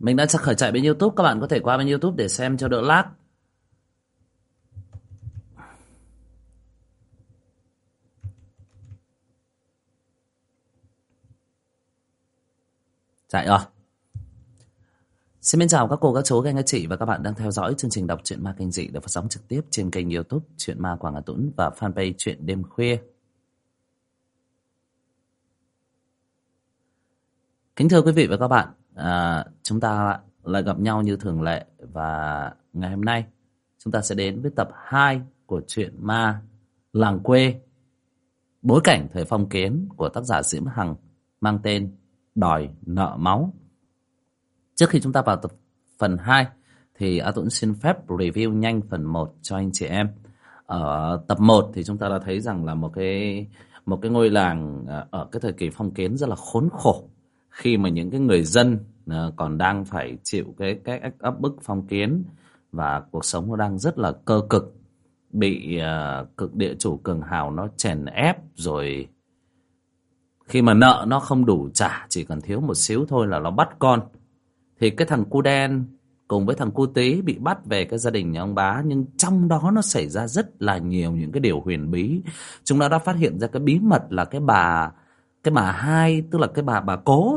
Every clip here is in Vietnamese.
Mình đã khởi chạy bên YouTube, các bạn có thể qua bên YouTube để xem cho đỡ lag. Chạy rồi. Xin mến chào các cô, các chú, các anh, các chị và các bạn đang theo dõi chương trình đọc truyện ma kinh dị được phát sóng trực tiếp trên kênh YouTube Truyện Ma Quảng Hà Tũng và fanpage Truyện Đêm Khuya. Kính thưa quý vị và các bạn, chúng ta lại gặp nhau như thường lệ và ngày hôm nay chúng ta sẽ đến với tập 2 của truyện ma Làng Quê, bối cảnh thời phong kiến của tác giả Diễm Hằng, mang tên Đòi Nợ Máu. Trước khi chúng ta vào tập phần 2 thì A Tuấn xin phép review nhanh phần 1 cho anh chị em. Ở tập 1 thì chúng ta đã thấy rằng là một cái ngôi làng ở cái thời kỳ phong kiến rất là khốn khổ, khi mà những cái người dân còn đang phải chịu cái áp bức phong kiến và cuộc sống nó đang rất là cơ cực, bị cực địa chủ cường hào nó chèn ép, rồi khi mà nợ nó không đủ trả, chỉ cần thiếu một xíu thôi là nó bắt con. Thì cái thằng cu đen cùng với thằng cu tí bị bắt về cái gia đình nhà ông bá, nhưng trong đó nó xảy ra rất là nhiều những cái điều huyền bí. Chúng nó đã phát hiện ra cái bí mật là cái bà hai, tức là cái bà cố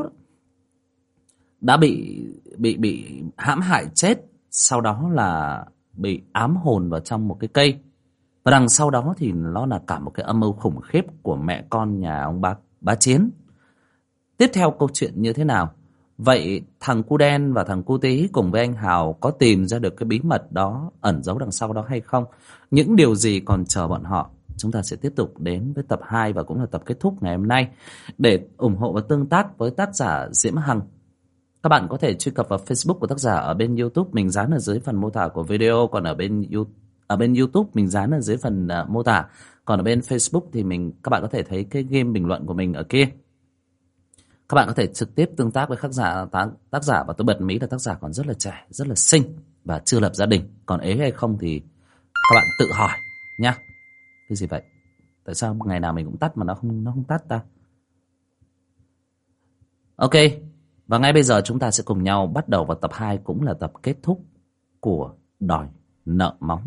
đã bị hãm hại chết, sau đó là bị ám hồn vào trong một cái cây. Và đằng sau đó thì nó là cả một cái âm mưu khủng khiếp của mẹ con nhà ông bá Chiến. Tiếp theo câu chuyện như thế nào? Vậy thằng cu đen và thằng cu tí cùng với anh Hào có tìm ra được cái bí mật đó ẩn giấu đằng sau đó hay không? Những điều gì còn chờ bọn họ? Chúng ta sẽ tiếp tục đến với tập 2 và cũng là tập kết thúc ngày hôm nay. Để ủng hộ và tương tác với tác giả Diễm Hằng, các bạn có thể truy cập vào Facebook của tác giả ở bên YouTube, mình dán ở dưới phần mô tả của video. Còn ở bên YouTube mình dán ở dưới phần mô tả. Còn ở bên Facebook thì các bạn có thể thấy cái game bình luận của mình ở kia. Các bạn có thể trực tiếp tương tác với tác giả, và tôi bật mí là tác giả còn rất là trẻ, rất là xinh và chưa lập gia đình. Còn ế hay không thì các bạn tự hỏi nhá. Cái gì vậy? Tại sao ngày nào mình cũng tắt mà nó không tắt ta? Ok, và ngay bây giờ chúng ta sẽ cùng nhau bắt đầu vào tập 2, cũng là tập kết thúc của Đòi Nợ Máu.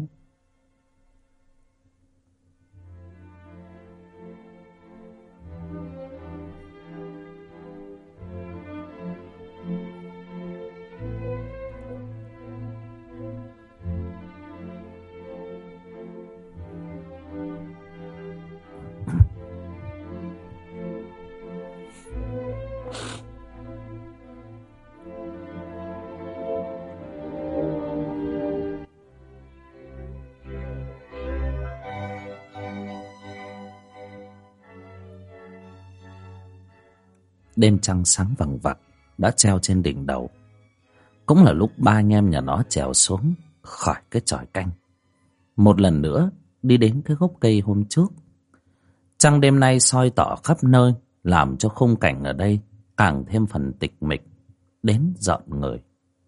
Đêm trăng sáng vằng vặc đã treo trên đỉnh đầu. Cũng là lúc ba anh em nhà nó trèo xuống khỏi cái chòi canh, một lần nữa đi đến cái gốc cây hôm trước. Trăng đêm nay soi tỏ khắp nơi, làm cho khung cảnh ở đây càng thêm phần tịch mịch đến rợn người.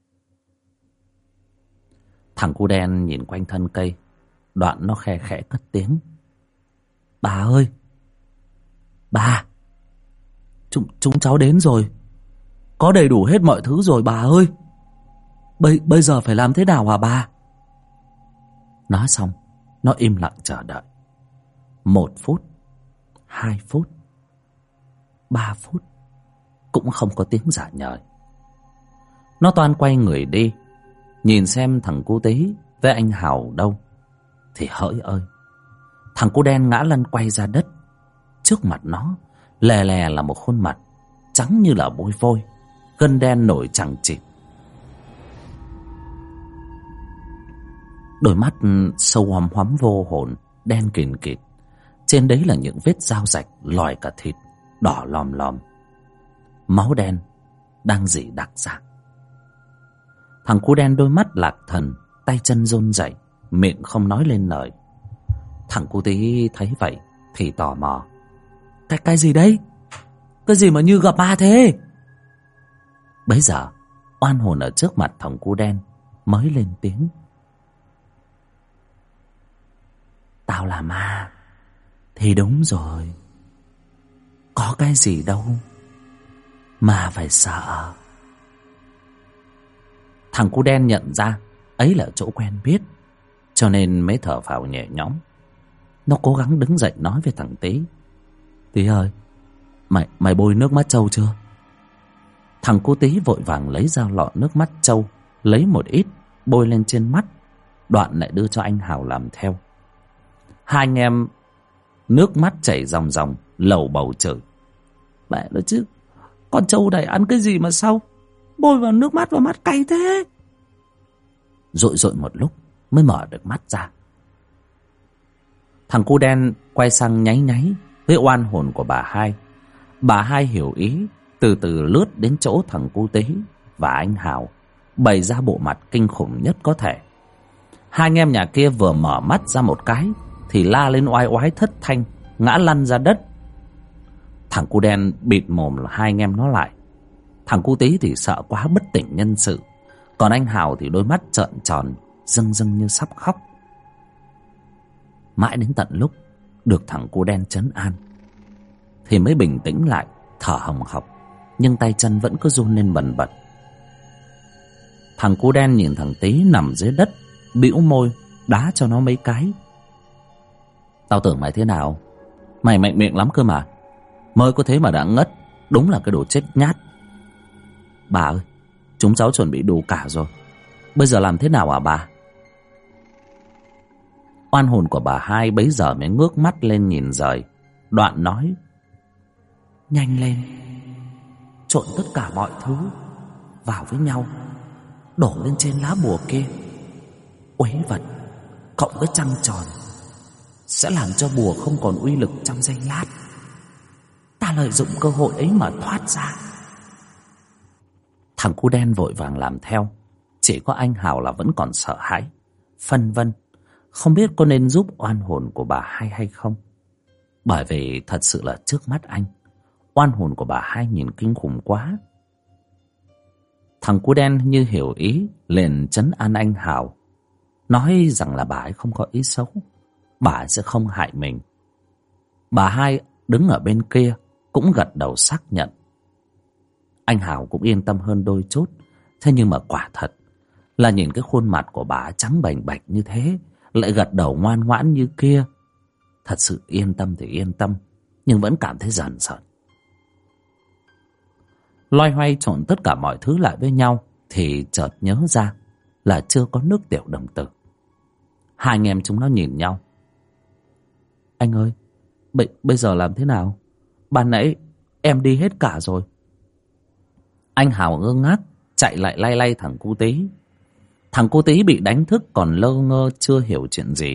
Thằng cu đen nhìn quanh thân cây, đoạn nó khe khẽ cất tiếng: "Bà ơi, bà, chúng cháu đến rồi, có đầy đủ hết mọi thứ rồi bà ơi. Bây giờ phải làm thế nào hả bà?" Nói xong nó im lặng chờ đợi. 1 phút, 2 phút, 3 phút, cũng không có tiếng rả nhời. Nó toan quay người đi, nhìn xem thằng cu tí với anh Hào đâu, thì hỡi ơi, thằng cu đen ngã lăn quay ra đất. Trước mặt nó lè lè là một khuôn mặt trắng như là bôi vôi, gân đen nổi chằng chịt. Đôi mắt sâu hoắm hoắm vô hồn, đen kìn kịt. Trên đấy là những vết dao rạch lòi cả thịt, đỏ lòm lòm. Máu đen đang rỉ đặc rạc. Thằng cu đen đôi mắt lạc thần, tay chân run rẩy, miệng không nói lên lời. Thằng cu tí thấy vậy thì tò mò: Cái gì đấy? Cái gì mà như gặp ma thế?" Bấy giờ oan hồn ở trước mặt thằng cu đen mới lên tiếng: "Tao là ma thì đúng rồi, có cái gì đâu mà phải sợ." Thằng cu đen nhận ra ấy là chỗ quen biết, cho nên mới thở phào nhẹ nhõm. Nó cố gắng đứng dậy nói với thằng Tý: Tý ơi, mày bôi nước mắt trâu chưa? Thằng cu Tý vội vàng lấy ra lọ nước mắt trâu, lấy một ít bôi lên trên mắt, đoạn lại đưa cho anh Hào làm theo. Hai anh em nước mắt chảy ròng ròng, lầu bầu chửi: Mẹ nó chứ, con trâu này ăn cái gì mà sao bôi vào nước mắt và mắt cay thế? Dội dội một lúc mới mở được mắt ra. Thằng cu đen quay sang nháy nháy với oan hồn của bà hai. Bà hai hiểu ý, từ từ lướt đến chỗ thằng cu Tý và anh Hào, bày ra bộ mặt kinh khủng nhất có thể. Hai anh em nhà kia vừa mở mắt ra một cái thì la lên oai oái thất thanh, ngã lăn ra đất. Thằng cu đen bịt mồm hai anh em nó lại. Thằng cu Tý thì sợ quá bất tỉnh nhân sự, còn anh Hào thì đôi mắt trợn tròn, rưng rưng như sắp khóc. Mãi đến tận lúc được thằng cu đen trấn an thì mới bình tĩnh lại, thở hồng hộc, nhưng tay chân vẫn cứ run lên bần bật. Thằng cu đen nhìn thằng Tý nằm dưới đất, bĩu môi đá cho nó mấy cái. Tao tưởng mày thế nào, mày mạnh miệng lắm cơ mà, mới có thế mà đã ngất, đúng là cái đồ chết nhát. Bà ơi, chúng cháu chuẩn bị đủ cả rồi, bây giờ làm thế nào hả bà? Oan hồn của bà hai bấy giờ mới ngước mắt lên nhìn rời, đoạn nói: Nhanh lên, trộn tất cả mọi thứ vào với nhau, đổ lên trên lá bùa kia. Uế vật cộng với trăng tròn sẽ làm cho bùa không còn uy lực trong giây lát. Ta lợi dụng cơ hội ấy mà thoát ra. Thằng cu đen vội vàng làm theo. Chỉ có anh Hào là vẫn còn sợ hãi, phân vân, không biết có nên giúp oan hồn của bà hai hay không. Bởi vì thật sự là trước mắt anh, oan hồn của bà hai nhìn kinh khủng quá. Thằng cu đen như hiểu ý, liền trấn an anh Hào, nói rằng là bà ấy không có ý xấu, bà ấy sẽ không hại mình. Bà hai đứng ở bên kia cũng gật đầu xác nhận. Anh Hào cũng yên tâm hơn đôi chút. Thế nhưng mà quả thật là nhìn cái khuôn mặt của bà trắng bềnh bạch như thế, lại gật đầu ngoan ngoãn như kia, thật sự yên tâm thì yên tâm, nhưng vẫn cảm thấy rờn rợn. Loay hoay trộn tất cả mọi thứ lại với nhau thì chợt nhớ ra là chưa có nước tiểu đồng tử. Hai anh em chúng nó nhìn nhau: Anh ơi, bây giờ làm thế nào? Ban nãy em đi hết cả rồi. Anh Hào ngơ ngác chạy lại lay lay thằng cu Tý. Thằng cu Tý bị đánh thức còn lơ ngơ chưa hiểu chuyện gì,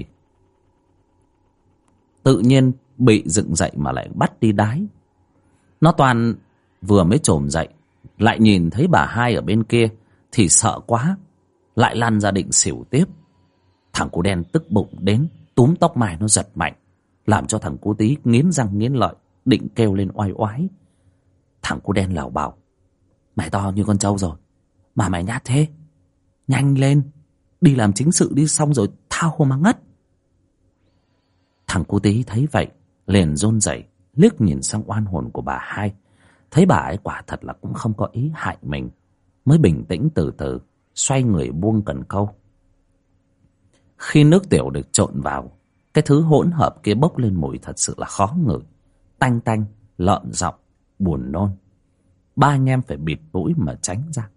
tự nhiên bị dựng dậy mà lại bắt đi đái. Nó toàn vừa mới chồm dậy lại nhìn thấy bà hai ở bên kia thì sợ quá, lại lăn ra định xỉu tiếp. Thằng cu đen tức bụng đến túm tóc mày nó giật mạnh, làm cho thằng cu Tý nghiến răng nghiến lợi, định kêu lên oai oái. Thằng cu đen lảo bảo: Mày to như con trâu rồi mà mày nhát thế, nhanh lên, đi làm chính sự đi, xong rồi thao hồ mà ngất. Thằng cu Tý thấy vậy liền run rẩy liếc nhìn sang oan hồn của bà hai, thấy bà ấy quả thật là cũng không có ý hại mình, mới bình tĩnh từ từ xoay người buông cần câu. Khi nước tiểu được trộn vào, cái thứ hỗn hợp kia bốc lên mùi thật sự là khó ngửi, tanh tanh, lợm giọng, buồn nôn. Ba anh em phải bịt mũi mà tránh ra.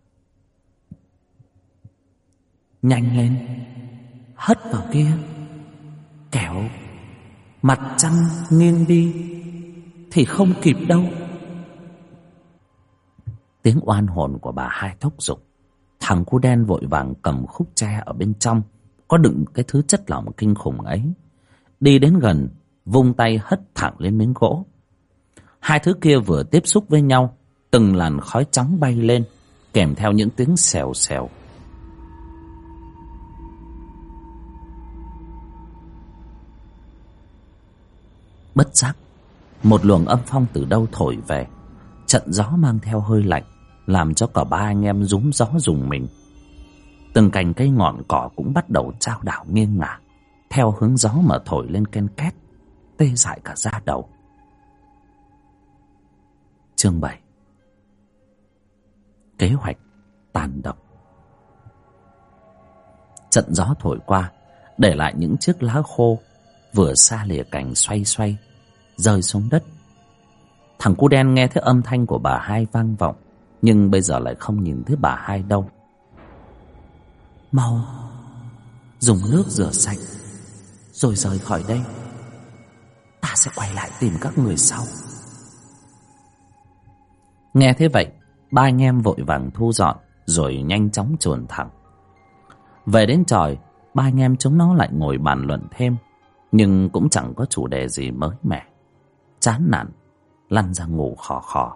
Nhanh lên, hất vào kia, kẻo mặt trăng nghiêng đi thì không kịp đâu. Tiếng oan hồn của bà hai thúc giục. Thằng cu đen vội vàng cầm khúc tre ở bên trong có đựng cái thứ chất lỏng kinh khủng ấy, đi đến gần, vung tay hất thẳng lên miếng gỗ. Hai thứ kia vừa tiếp xúc với nhau, từng làn khói trắng bay lên, kèm theo những tiếng xèo xèo. Bất giác, một luồng âm phong từ đâu thổi về. Trận gió mang theo hơi lạnh, làm cho cả ba anh em rúm gió rùng mình. Từng cành cây ngọn cỏ cũng bắt đầu chao đảo nghiêng ngả theo hướng gió mà thổi lên ken két, tê dại cả da đầu. Chương 7. Kế hoạch tàn độc. Trận gió thổi qua, để lại những chiếc lá khô vừa xa lìa cành xoay xoay rơi xuống đất. Thằng cu đen nghe thấy âm thanh của bà hai vang vọng, nhưng bây giờ lại không nhìn thấy bà hai đâu. Mau dùng nước rửa sạch rồi rời khỏi đây. Ta sẽ quay lại tìm các người sau. Nghe thế vậy, ba anh em vội vàng thu dọn rồi nhanh chóng chuồn thẳng. Về đến chòi, ba anh em chúng nó lại ngồi bàn luận thêm, nhưng cũng chẳng có chủ đề gì mới mẻ. Chán nản lăn ra ngủ khò khò.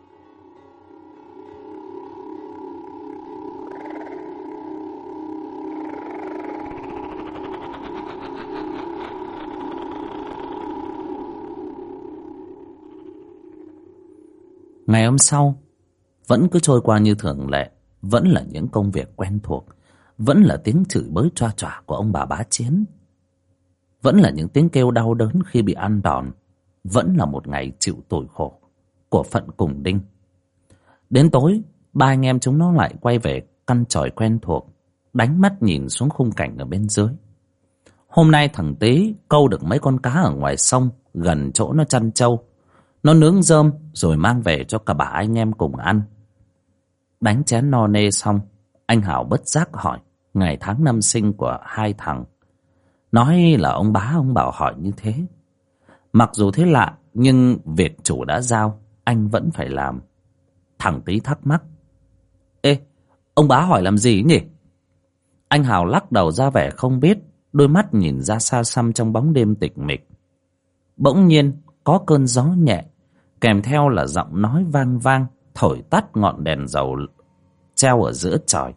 Ngày hôm sau vẫn cứ trôi qua như thường lệ, vẫn là những công việc quen thuộc, vẫn là tiếng chửi bới choa choả của ông bà Bá Chiến, vẫn là những tiếng kêu đau đớn khi bị ăn đòn, vẫn là một ngày chịu tủi khổ của phận cùng đinh. Đến tối, ba anh em chúng nó lại quay về căn chòi quen thuộc, đánh mắt nhìn xuống khung cảnh ở bên dưới. Hôm nay thằng Tý câu được mấy con cá ở ngoài sông gần chỗ nó chăn trâu. Nó nướng rơm rồi mang về cho cả bà anh em cùng ăn. Đánh chén no nê xong, anh Hảo bất giác hỏi ngày tháng năm sinh của hai thằng. Nói là ông bá ông bảo hỏi như thế. Mặc dù thế lạ, nhưng việc chủ đã giao, anh vẫn phải làm. Thằng Tý thắc mắc: Ê, ông bá hỏi làm gì nhỉ? Anh Hảo lắc đầu ra vẻ không biết, đôi mắt nhìn ra xa xăm trong bóng đêm tịch mịch. Bỗng nhiên có cơn gió nhẹ, kèm theo là giọng nói vang vang thổi tắt ngọn đèn dầu treo ở giữa chòi.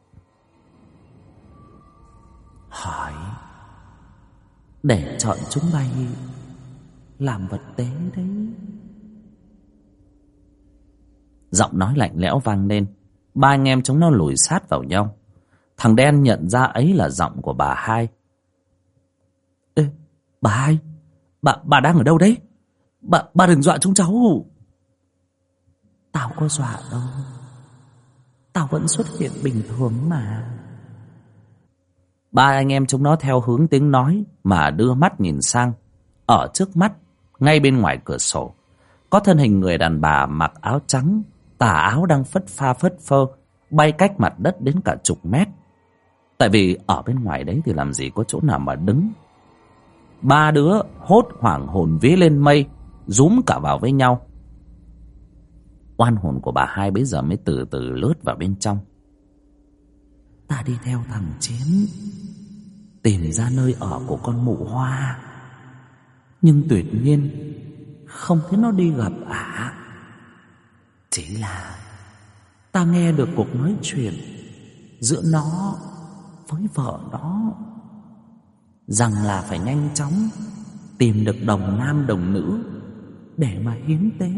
Hỏi để chọn chúng bay làm vật tế đấy. Giọng nói lạnh lẽo vang lên. Ba anh em chúng nó lùi sát vào nhau. Thằng đen nhận ra ấy là giọng của bà hai. Ê, bà hai, bà đang ở đâu đấy? Bà đừng dọa chúng cháu. Tao có dọa đâu, tao vẫn xuất hiện bình thường mà. Ba anh em chúng nó theo hướng tiếng nói mà đưa mắt nhìn sang. Ở trước mắt, ngay bên ngoài cửa sổ, có thân hình người đàn bà mặc áo trắng, tà áo đang phất pha phất phơ, bay cách mặt đất đến cả chục mét. Tại vì ở bên ngoài đấy thì làm gì có chỗ nào mà đứng. Ba đứa hốt hoảng hồn vía lên mây, rúm cả vào với nhau. Oan hồn của bà hai bấy giờ mới từ từ lướt vào bên trong. Ta đi theo thằng Chiến tìm ra nơi ở của con mụ Hoa, nhưng tuyệt nhiên không thấy nó đi gặp ả. Chỉ là ta nghe được cuộc nói chuyện giữa nó với vợ nó, rằng là phải nhanh chóng tìm được đồng nam đồng nữ để mà hiến tế.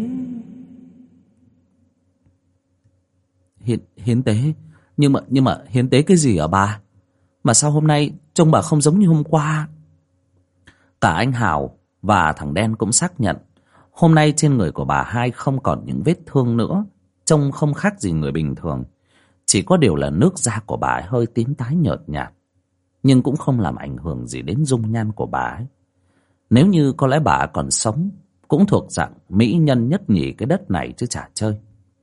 Hiến tế? Nhưng mà hiến tế cái gì hả bà? Mà sao hôm nay trông bà không giống như hôm qua? Cả anh Hảo và thằng đen cũng xác nhận hôm nay trên người của bà hai không còn những vết thương nữa, trông không khác gì người bình thường. Chỉ có điều là nước da của bà ấy hơi tím tái nhợt nhạt, nhưng cũng không làm ảnh hưởng gì đến dung nhan của bà ấy. Nếu như có lẽ bà còn sống, cũng thuộc dạng mỹ nhân nhất nhì cái đất này chứ chả chơi.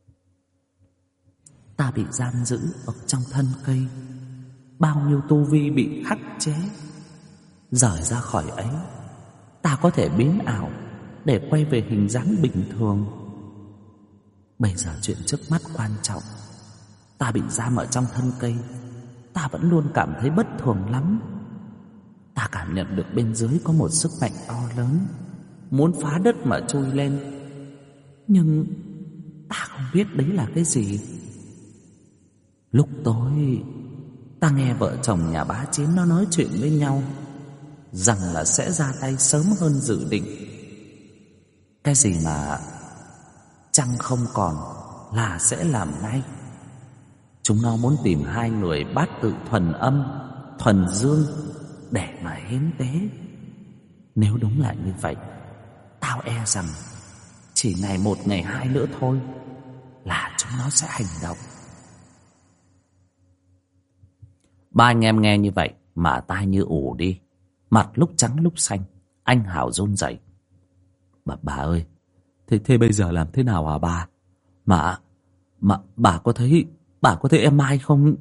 Ta bị giam giữ ở trong thân cây, bao nhiêu tu vi bị khắc chế. Rời ra khỏi ấy, ta có thể biến ảo để quay về hình dáng bình thường. Bây giờ chuyện trước mắt quan trọng. Ta bị giam ở trong thân cây, ta vẫn luôn cảm thấy bất thường lắm. Ta cảm nhận được bên dưới có một sức mạnh to lớn, muốn phá đất mà chui lên. Nhưng ta không biết đấy là cái gì. Lúc tối, ta nghe vợ chồng nhà Bá Chiến nó nói chuyện với nhau, rằng là sẽ ra tay sớm hơn dự định. Cái gì mà trăng không còn là sẽ làm ngay. Chúng nó muốn tìm hai người bát tự thuần âm, thuần dương để mà hiến tế. Nếu đúng là như vậy, tao e rằng chỉ ngày một ngày hai nữa thôi là chúng nó sẽ hành động. Ba anh em nghe như vậy mà tai như ù đi, mặt lúc trắng lúc xanh. Anh Hào run rẩy. Bà ơi, thế bây giờ làm thế nào hả bà? Mà bà có thấy em Mai không?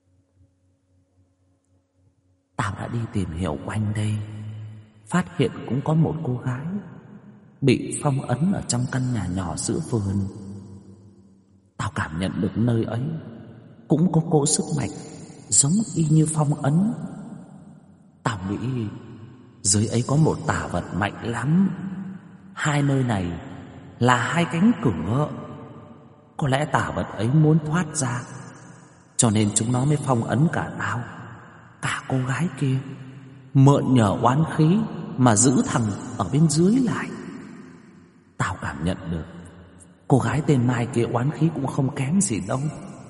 Tao đã đi tìm hiểu quanh đây, phát hiện cũng có một cô gái bị phong ấn ở trong căn nhà nhỏ giữa vườn. Tao cảm nhận được nơi ấy cũng có cỗ sức mạnh giống y như phong ấn. Tao nghĩ dưới ấy có một tà vật mạnh lắm. Hai nơi này là hai cánh cửa. Có lẽ tà vật ấy muốn thoát ra, cho nên chúng nó mới phong ấn cả tao, cả cô gái kia, mượn nhờ oán khí mà giữ thằng ở bên dưới lại. Tao cảm nhận được cô gái tên Mai kia oán khí cũng không kém gì đâu.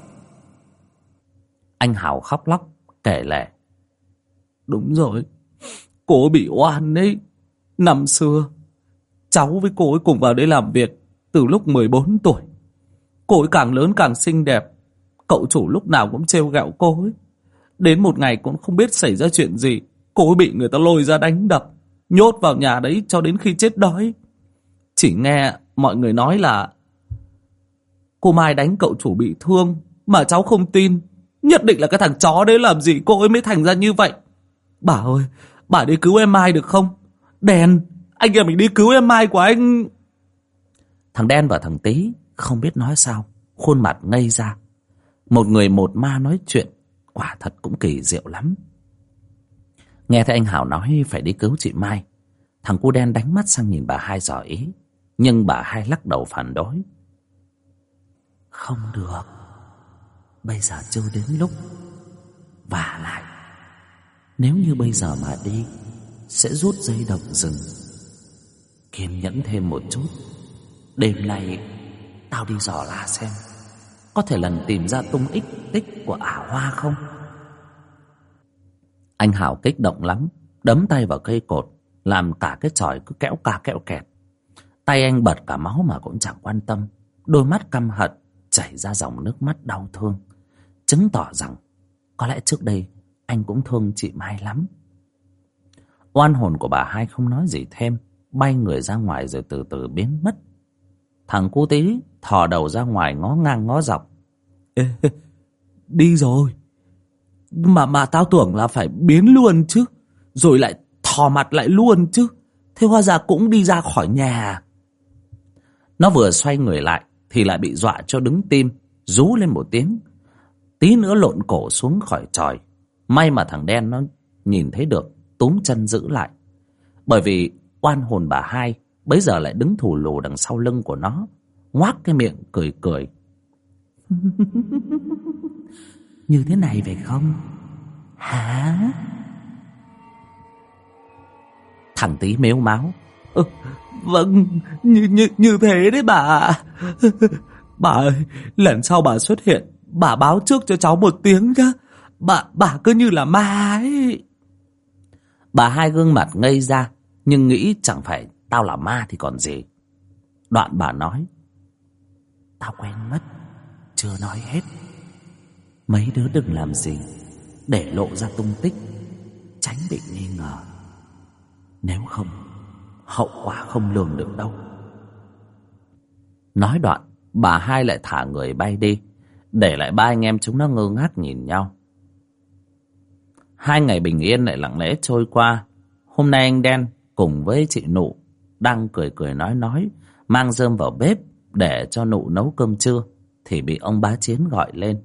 Anh Hào khóc lóc kể lể. Đúng rồi, cô bị oan đấy. Năm xưa cháu với cô ấy cùng vào đây làm việc từ lúc 14 tuổi. Cô ấy càng lớn càng xinh đẹp. Cậu chủ lúc nào cũng trêu ghẹo cô ấy. Đến một ngày cũng không biết xảy ra chuyện gì, cô ấy bị người ta lôi ra đánh đập, nhốt vào nhà đấy cho đến khi chết đói. Chỉ nghe mọi người nói là cô Mai đánh cậu chủ bị thương, mà cháu không tin. Nhất định là cái thằng chó đấy làm gì cô ấy mới thành ra như vậy. Bà ơi, bà đi cứu em Mai được không? Đen, anh em mình đi cứu em Mai của anh. Thằng Đen và thằng Tí không biết nói sao, khuôn mặt ngây ra. Một người một ma nói chuyện quả thật cũng kỳ diệu lắm. Nghe thấy anh Hào nói phải đi cứu chị Mai, thằng cu Đen đánh mắt sang nhìn bà Hai dò ý, nhưng bà Hai lắc đầu phản đối. Không được, bây giờ chưa đến lúc. Vả lại, nếu như bây giờ mà đi sẽ rút dây động rừng. Kiên nhẫn thêm một chút. Đêm nay tao đi dò la xem có thể lần tìm ra tung tích của ả Hoa không. Anh Hào kích động lắm, đấm tay vào cây cột, làm cả cái chòi cứ kéo ca kéo kẹt. Tay anh bật cả máu mà cũng chẳng quan tâm. Đôi mắt căm hận chảy ra dòng nước mắt đau thương, chứng tỏ rằng có lẽ trước đây anh cũng thương chị Mai lắm. Oan hồn của bà Hai không nói gì thêm, bay người ra ngoài rồi từ từ biến mất. Thằng cu Tí thò đầu ra ngoài ngó ngang ngó dọc. Ê, đi rồi. Mà tao tưởng là phải biến luôn chứ, rồi lại thò mặt lại luôn chứ. Thế hóa ra cũng đi ra khỏi nhà. Nó vừa xoay người lại thì lại bị dọa cho đứng tim, rú lên một tiếng. Tí nữa lộn cổ xuống khỏi chòi. May mà thằng Đen nó nhìn thấy được, túm chân giữ lại. Bởi vì oan hồn bà Hai bấy giờ lại đứng thù lù đằng sau lưng của nó, ngoác cái miệng cười cười. Như thế này phải không? Hả? Thằng Tí mếu máo. Vâng, như thế đấy bà. Bà ơi, lần sau bà xuất hiện, bà báo trước cho cháu một tiếng nhá. Bà cứ như là ma ấy. Bà Hai gương mặt ngây ra, nhưng nghĩ chẳng phải tao là ma thì còn gì. Đoạn bà nói. Tao quên mất, chưa nói hết. Mấy đứa đừng làm gì để lộ ra tung tích, tránh bị nghi ngờ. Nếu không, hậu quả không lường được đâu. Nói đoạn, bà Hai lại thả người bay đi, để lại ba anh em chúng nó ngơ ngác nhìn nhau. 2 ngày bình yên lại lặng lẽ trôi qua. Hôm nay anh Đen cùng với chị Nụ đang cười cười nói mang rơm vào bếp để cho Nụ nấu cơm trưa, thì bị ông bá Chiến gọi lên.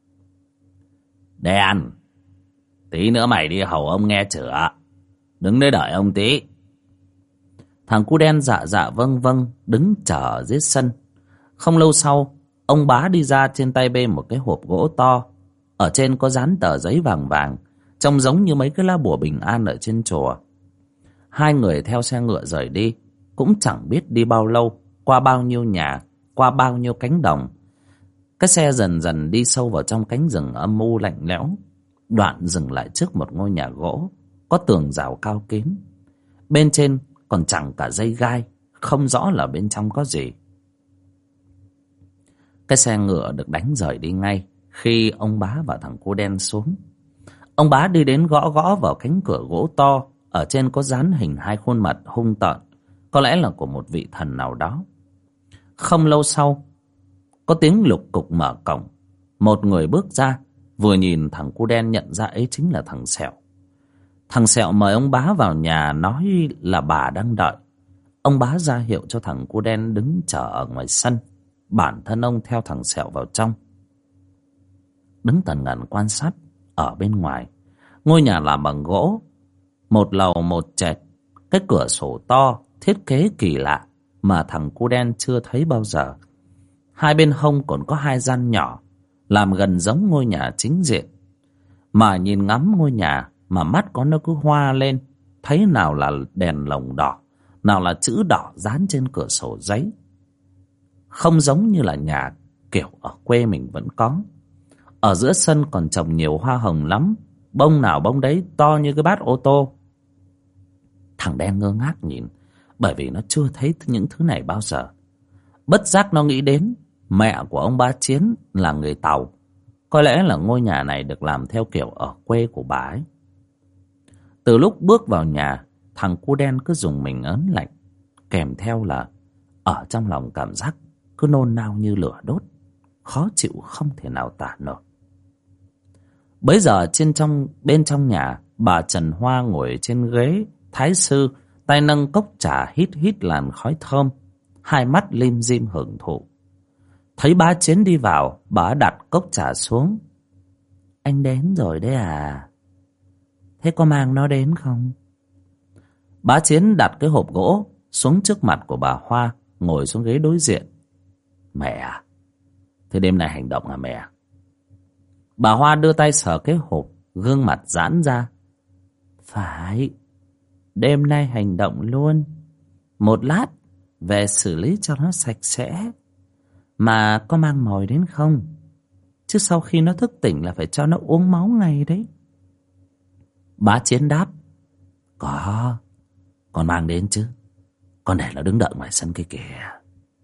Đen, tí nữa mày đi hầu ông nghe chửa, đứng đấy đợi ông tí. Thằng cu Đen dạ dạ vâng vâng, đứng chờ ở dưới sân. Không lâu sau, ông bá đi ra, trên tay bê một cái hộp gỗ to, ở trên có dán tờ giấy vàng vàng, trông giống như mấy cái lá bùa bình an ở trên chùa. 2 người theo xe ngựa rời đi, cũng chẳng biết đi bao lâu, qua bao nhiêu nhà, qua bao nhiêu cánh đồng. Cái xe dần dần đi sâu vào trong cánh rừng âm u lạnh lẽo. Đoạn dừng lại trước một ngôi nhà gỗ, có tường rào cao kín. Bên trên còn chẳng cả dây gai, không rõ là bên trong có gì. Cái xe ngựa được đánh rời đi ngay khi ông bá và thằng cô Đen xuống. Ông bá đi đến gõ gõ vào cánh cửa gỗ to. Ở trên có dán hình hai khuôn mặt hung tợn, có lẽ là của một vị thần nào đó. Không lâu sau, có tiếng lục cục mở cổng. Một người bước ra. Vừa nhìn thằng cu đen nhận ra ấy chính là thằng Sẹo. Thằng Sẹo mời ông bá vào nhà, nói là bà đang đợi. Ông bá ra hiệu cho thằng cu đen đứng chờ ở ngoài sân. Bản thân ông theo thằng Sẹo vào trong, đứng tần ngần quan sát. Ở bên ngoài, ngôi nhà làm bằng gỗ, một lầu một trệt, cái cửa sổ to, thiết kế kỳ lạ mà thằng cu đen chưa thấy bao giờ. Hai bên hông còn có hai gian nhỏ, làm gần giống ngôi nhà chính diện. Mà nhìn ngắm ngôi nhà mà mắt có nó cứ hoa lên, thấy nào là đèn lồng đỏ, nào là chữ đỏ dán trên cửa sổ giấy. Không giống như là nhà kiểu ở quê mình vẫn có. Ở giữa sân còn trồng nhiều hoa hồng lắm, bông nào bông đấy to như cái bát ô tô. Thằng đen ngơ ngác nhìn, bởi vì nó chưa thấy những thứ này bao giờ. Bất giác nó nghĩ đến mẹ của ông bá Chiến là người Tàu. Có lẽ là ngôi nhà này được làm theo kiểu ở quê của bà ấy. Từ lúc bước vào nhà, thằng cu đen cứ dùng mình ớn lạnh, kèm theo là ở trong lòng cảm giác cứ nôn nao như lửa đốt, khó chịu không thể nào tả nổi. Bấy giờ bên trong nhà, bà Trần Hoa ngồi trên ghế thái sư, tay nâng cốc trà hít hít làn khói thơm, hai mắt lim dim hưởng thụ. Thấy bá Chiến đi vào, bà đặt cốc trà xuống. Anh đến rồi đấy à? Thế có mang nó đến không? Bá Chiến đặt cái hộp gỗ xuống trước mặt của bà Hoa, ngồi xuống ghế đối diện. Mẹ à? Thế đêm nay hành động à mẹ? Bà Hoa đưa tay sờ cái hộp, gương mặt giãn ra. Phải, đêm nay hành động luôn. Một lát về xử lý cho nó sạch sẽ. Mà có mang mồi đến không? Chứ sau khi nó thức tỉnh là phải cho nó uống máu ngay đấy. Bá Chiến đáp. Có, con mang đến chứ. Con để nó đứng đợi ngoài sân kia kìa.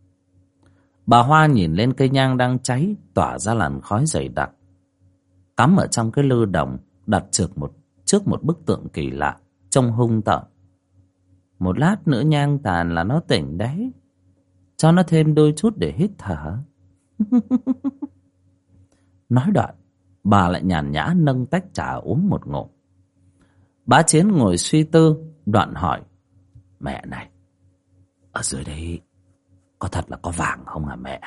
Bà Hoa nhìn lên cây nhang đang cháy, tỏa ra làn khói dày đặc, cắm ở trong cái lư đồng, đặt trước một bức tượng kỳ lạ, trông hung tợn. Một lát nữa nhang tàn là nó tỉnh đấy. Cho nó thêm đôi chút để hít thở. Nói đoạn, bà lại nhàn nhã nâng tách trà uống một ngụm. Bá Chiến ngồi suy tư, đoạn hỏi. Mẹ này, ở dưới đây có thật là có vàng không hả mẹ?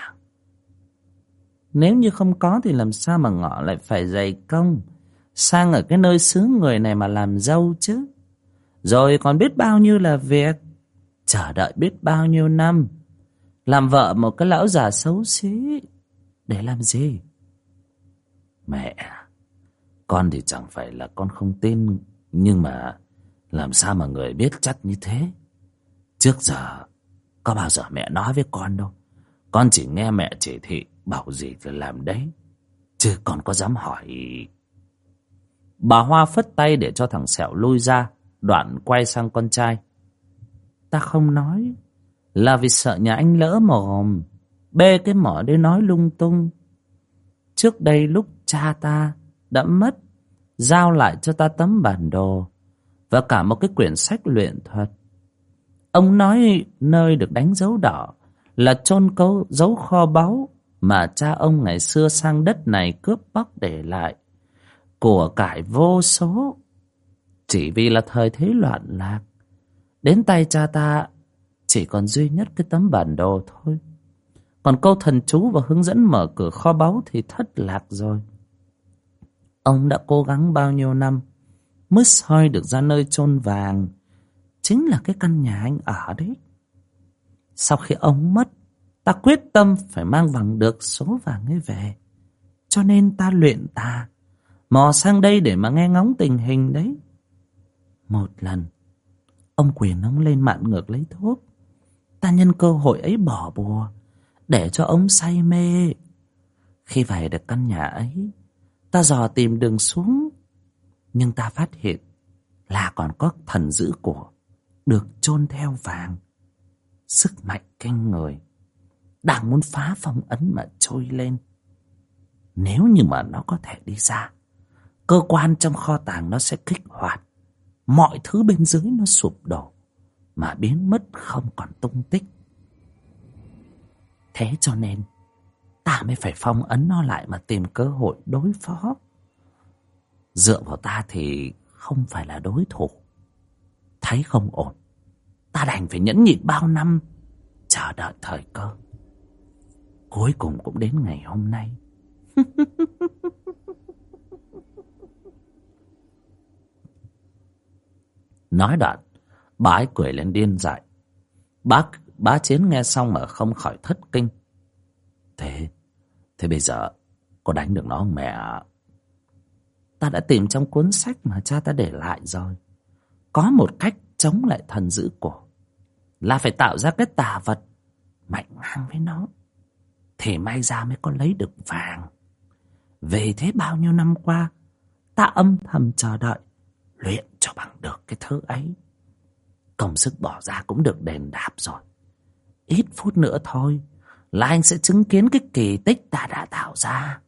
Nếu như không có thì làm sao mà ngọ lại phải dày công sang ở cái nơi xứ người này mà làm dâu chứ. Rồi còn biết bao nhiêu là việc, chờ đợi biết bao nhiêu năm, làm vợ một cái lão già xấu xí để làm gì? Mẹ, con thì chẳng phải là con không tin, nhưng mà làm sao mà người biết chắc như thế? Trước giờ có bao giờ mẹ nói với con đâu. Con chỉ nghe mẹ chỉ thị bảo gì thì làm đấy, chứ con có dám hỏi. Bà Hoa phất tay để cho thằng Sẹo lui ra, đoạn quay sang con trai. Ta không nói là vì sợ nhà anh lỡ mồm, bê cái mỏ đấy nói lung tung. Trước đây lúc cha ta đã mất, giao lại cho ta tấm bản đồ và cả một cái quyển sách luyện thuật. Ông nói nơi được đánh dấu đỏ là chôn giấu kho báu mà cha ông ngày xưa sang đất này cướp bóc để lại, của cải vô số. Chỉ vì là thời thế loạn lạc, đến tay cha ta chỉ còn duy nhất cái tấm bản đồ thôi. Còn câu thần chú và hướng dẫn mở cửa kho báu thì thất lạc rồi. Ông đã cố gắng bao nhiêu năm mới soi được ra nơi chôn vàng, chính là cái căn nhà anh ở đấy. Sau khi ông mất, ta quyết tâm phải mang bằng được số vàng ấy về, cho nên ta luyện tà, mò sang đây để mà nghe ngóng tình hình đấy. Một lần, ông Quyền ông lên mạng ngược lấy thuốc. Ta nhân cơ hội ấy bỏ bùa, để cho ông say mê. Khi về được căn nhà ấy, ta dò tìm đường xuống, nhưng ta phát hiện là còn có thần giữ của được chôn theo vàng. Sức mạnh kinh người, đang muốn phá phong ấn mà trôi lên. Nếu như mà nó có thể đi ra, cơ quan trong kho tàng nó sẽ kích hoạt, mọi thứ bên dưới nó sụp đổ mà biến mất không còn tung tích. Thế cho nên ta mới phải phong ấn nó lại mà tìm cơ hội đối phó. Dựa vào ta thì không phải là đối thủ. Thấy không ổn, ta đành phải nhẫn nhịn bao năm, chờ đợi thời cơ. Cuối cùng cũng đến ngày hôm nay. Nói đoạn, bà ấy cười lên điên dại. Bá Chiến nghe xong mà không khỏi thất kinh. Thế bây giờ có đánh được nó không mẹ ạ? Ta đã tìm trong cuốn sách mà cha ta để lại rồi. Có một cách chống lại thần giữ cổ, là phải tạo ra cái tà vật mạnh ngang với nó, thì may ra mới có lấy được vàng. Vì thế bao nhiêu năm qua, ta âm thầm chờ đợi, luyện cho bằng được cái thứ ấy. Công sức bỏ ra cũng được đền đáp rồi. Ít phút nữa thôi là anh sẽ chứng kiến cái kỳ tích ta đã tạo ra.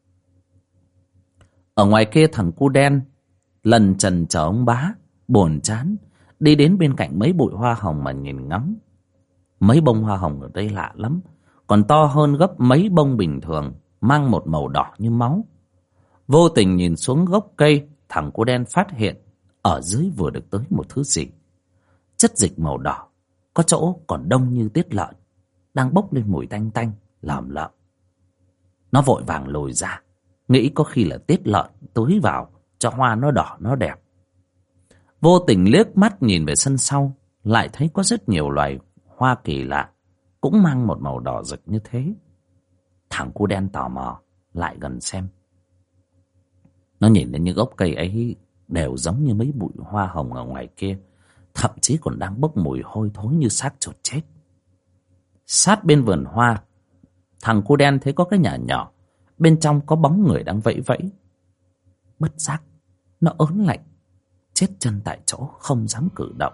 Ở ngoài kia, thằng cu đen lần trần chờ ông Bá, buồn chán đi đến bên cạnh mấy bụi hoa hồng mà nhìn ngắm. Mấy bông hoa hồng ở đây lạ lắm, còn to hơn gấp mấy bông bình thường, mang một màu đỏ như máu. Vô tình nhìn xuống gốc cây, thằng cu đen phát hiện ở dưới vừa được tới một thứ gì. Chất dịch màu đỏ, có chỗ còn đông như tiết lợn, đang bốc lên mùi tanh tanh, lởm lợm. Nó vội vàng lùi ra, nghĩ có khi là tiết lợn tưới vào cho hoa nó đỏ nó đẹp. Vô tình liếc mắt nhìn về sân sau, lại thấy có rất nhiều loài hoa kỳ lạ, cũng mang một màu đỏ rực như thế. Thằng cu đen tò mò lại gần xem. Nó nhìn đến những gốc cây ấy đều giống như mấy bụi hoa hồng ở ngoài kia, thậm chí còn đang bốc mùi hôi thối như xác chuột chết. Sát bên vườn hoa, thằng cu đen thấy có cái nhà nhỏ, bên trong có bóng người đang vẫy vẫy. Bất giác nó ớn lạnh, chết chân tại chỗ, không dám cử động.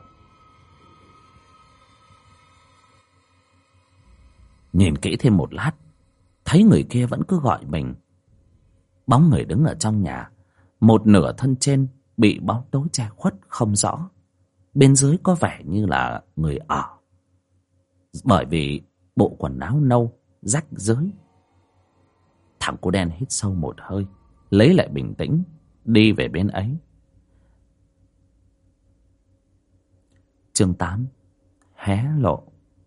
Nhìn kỹ thêm một lát, thấy người kia vẫn cứ gọi mình. Bóng người đứng ở trong nhà, một nửa thân trên bị bóng tối che khuất không rõ, bên dưới có vẻ như là người ở, bởi vì bộ quần áo nâu rách rưới. Thằng cu đen hít sâu một hơi, lấy lại bình tĩnh, đi về bên ấy. Chương 8: Hé lộ.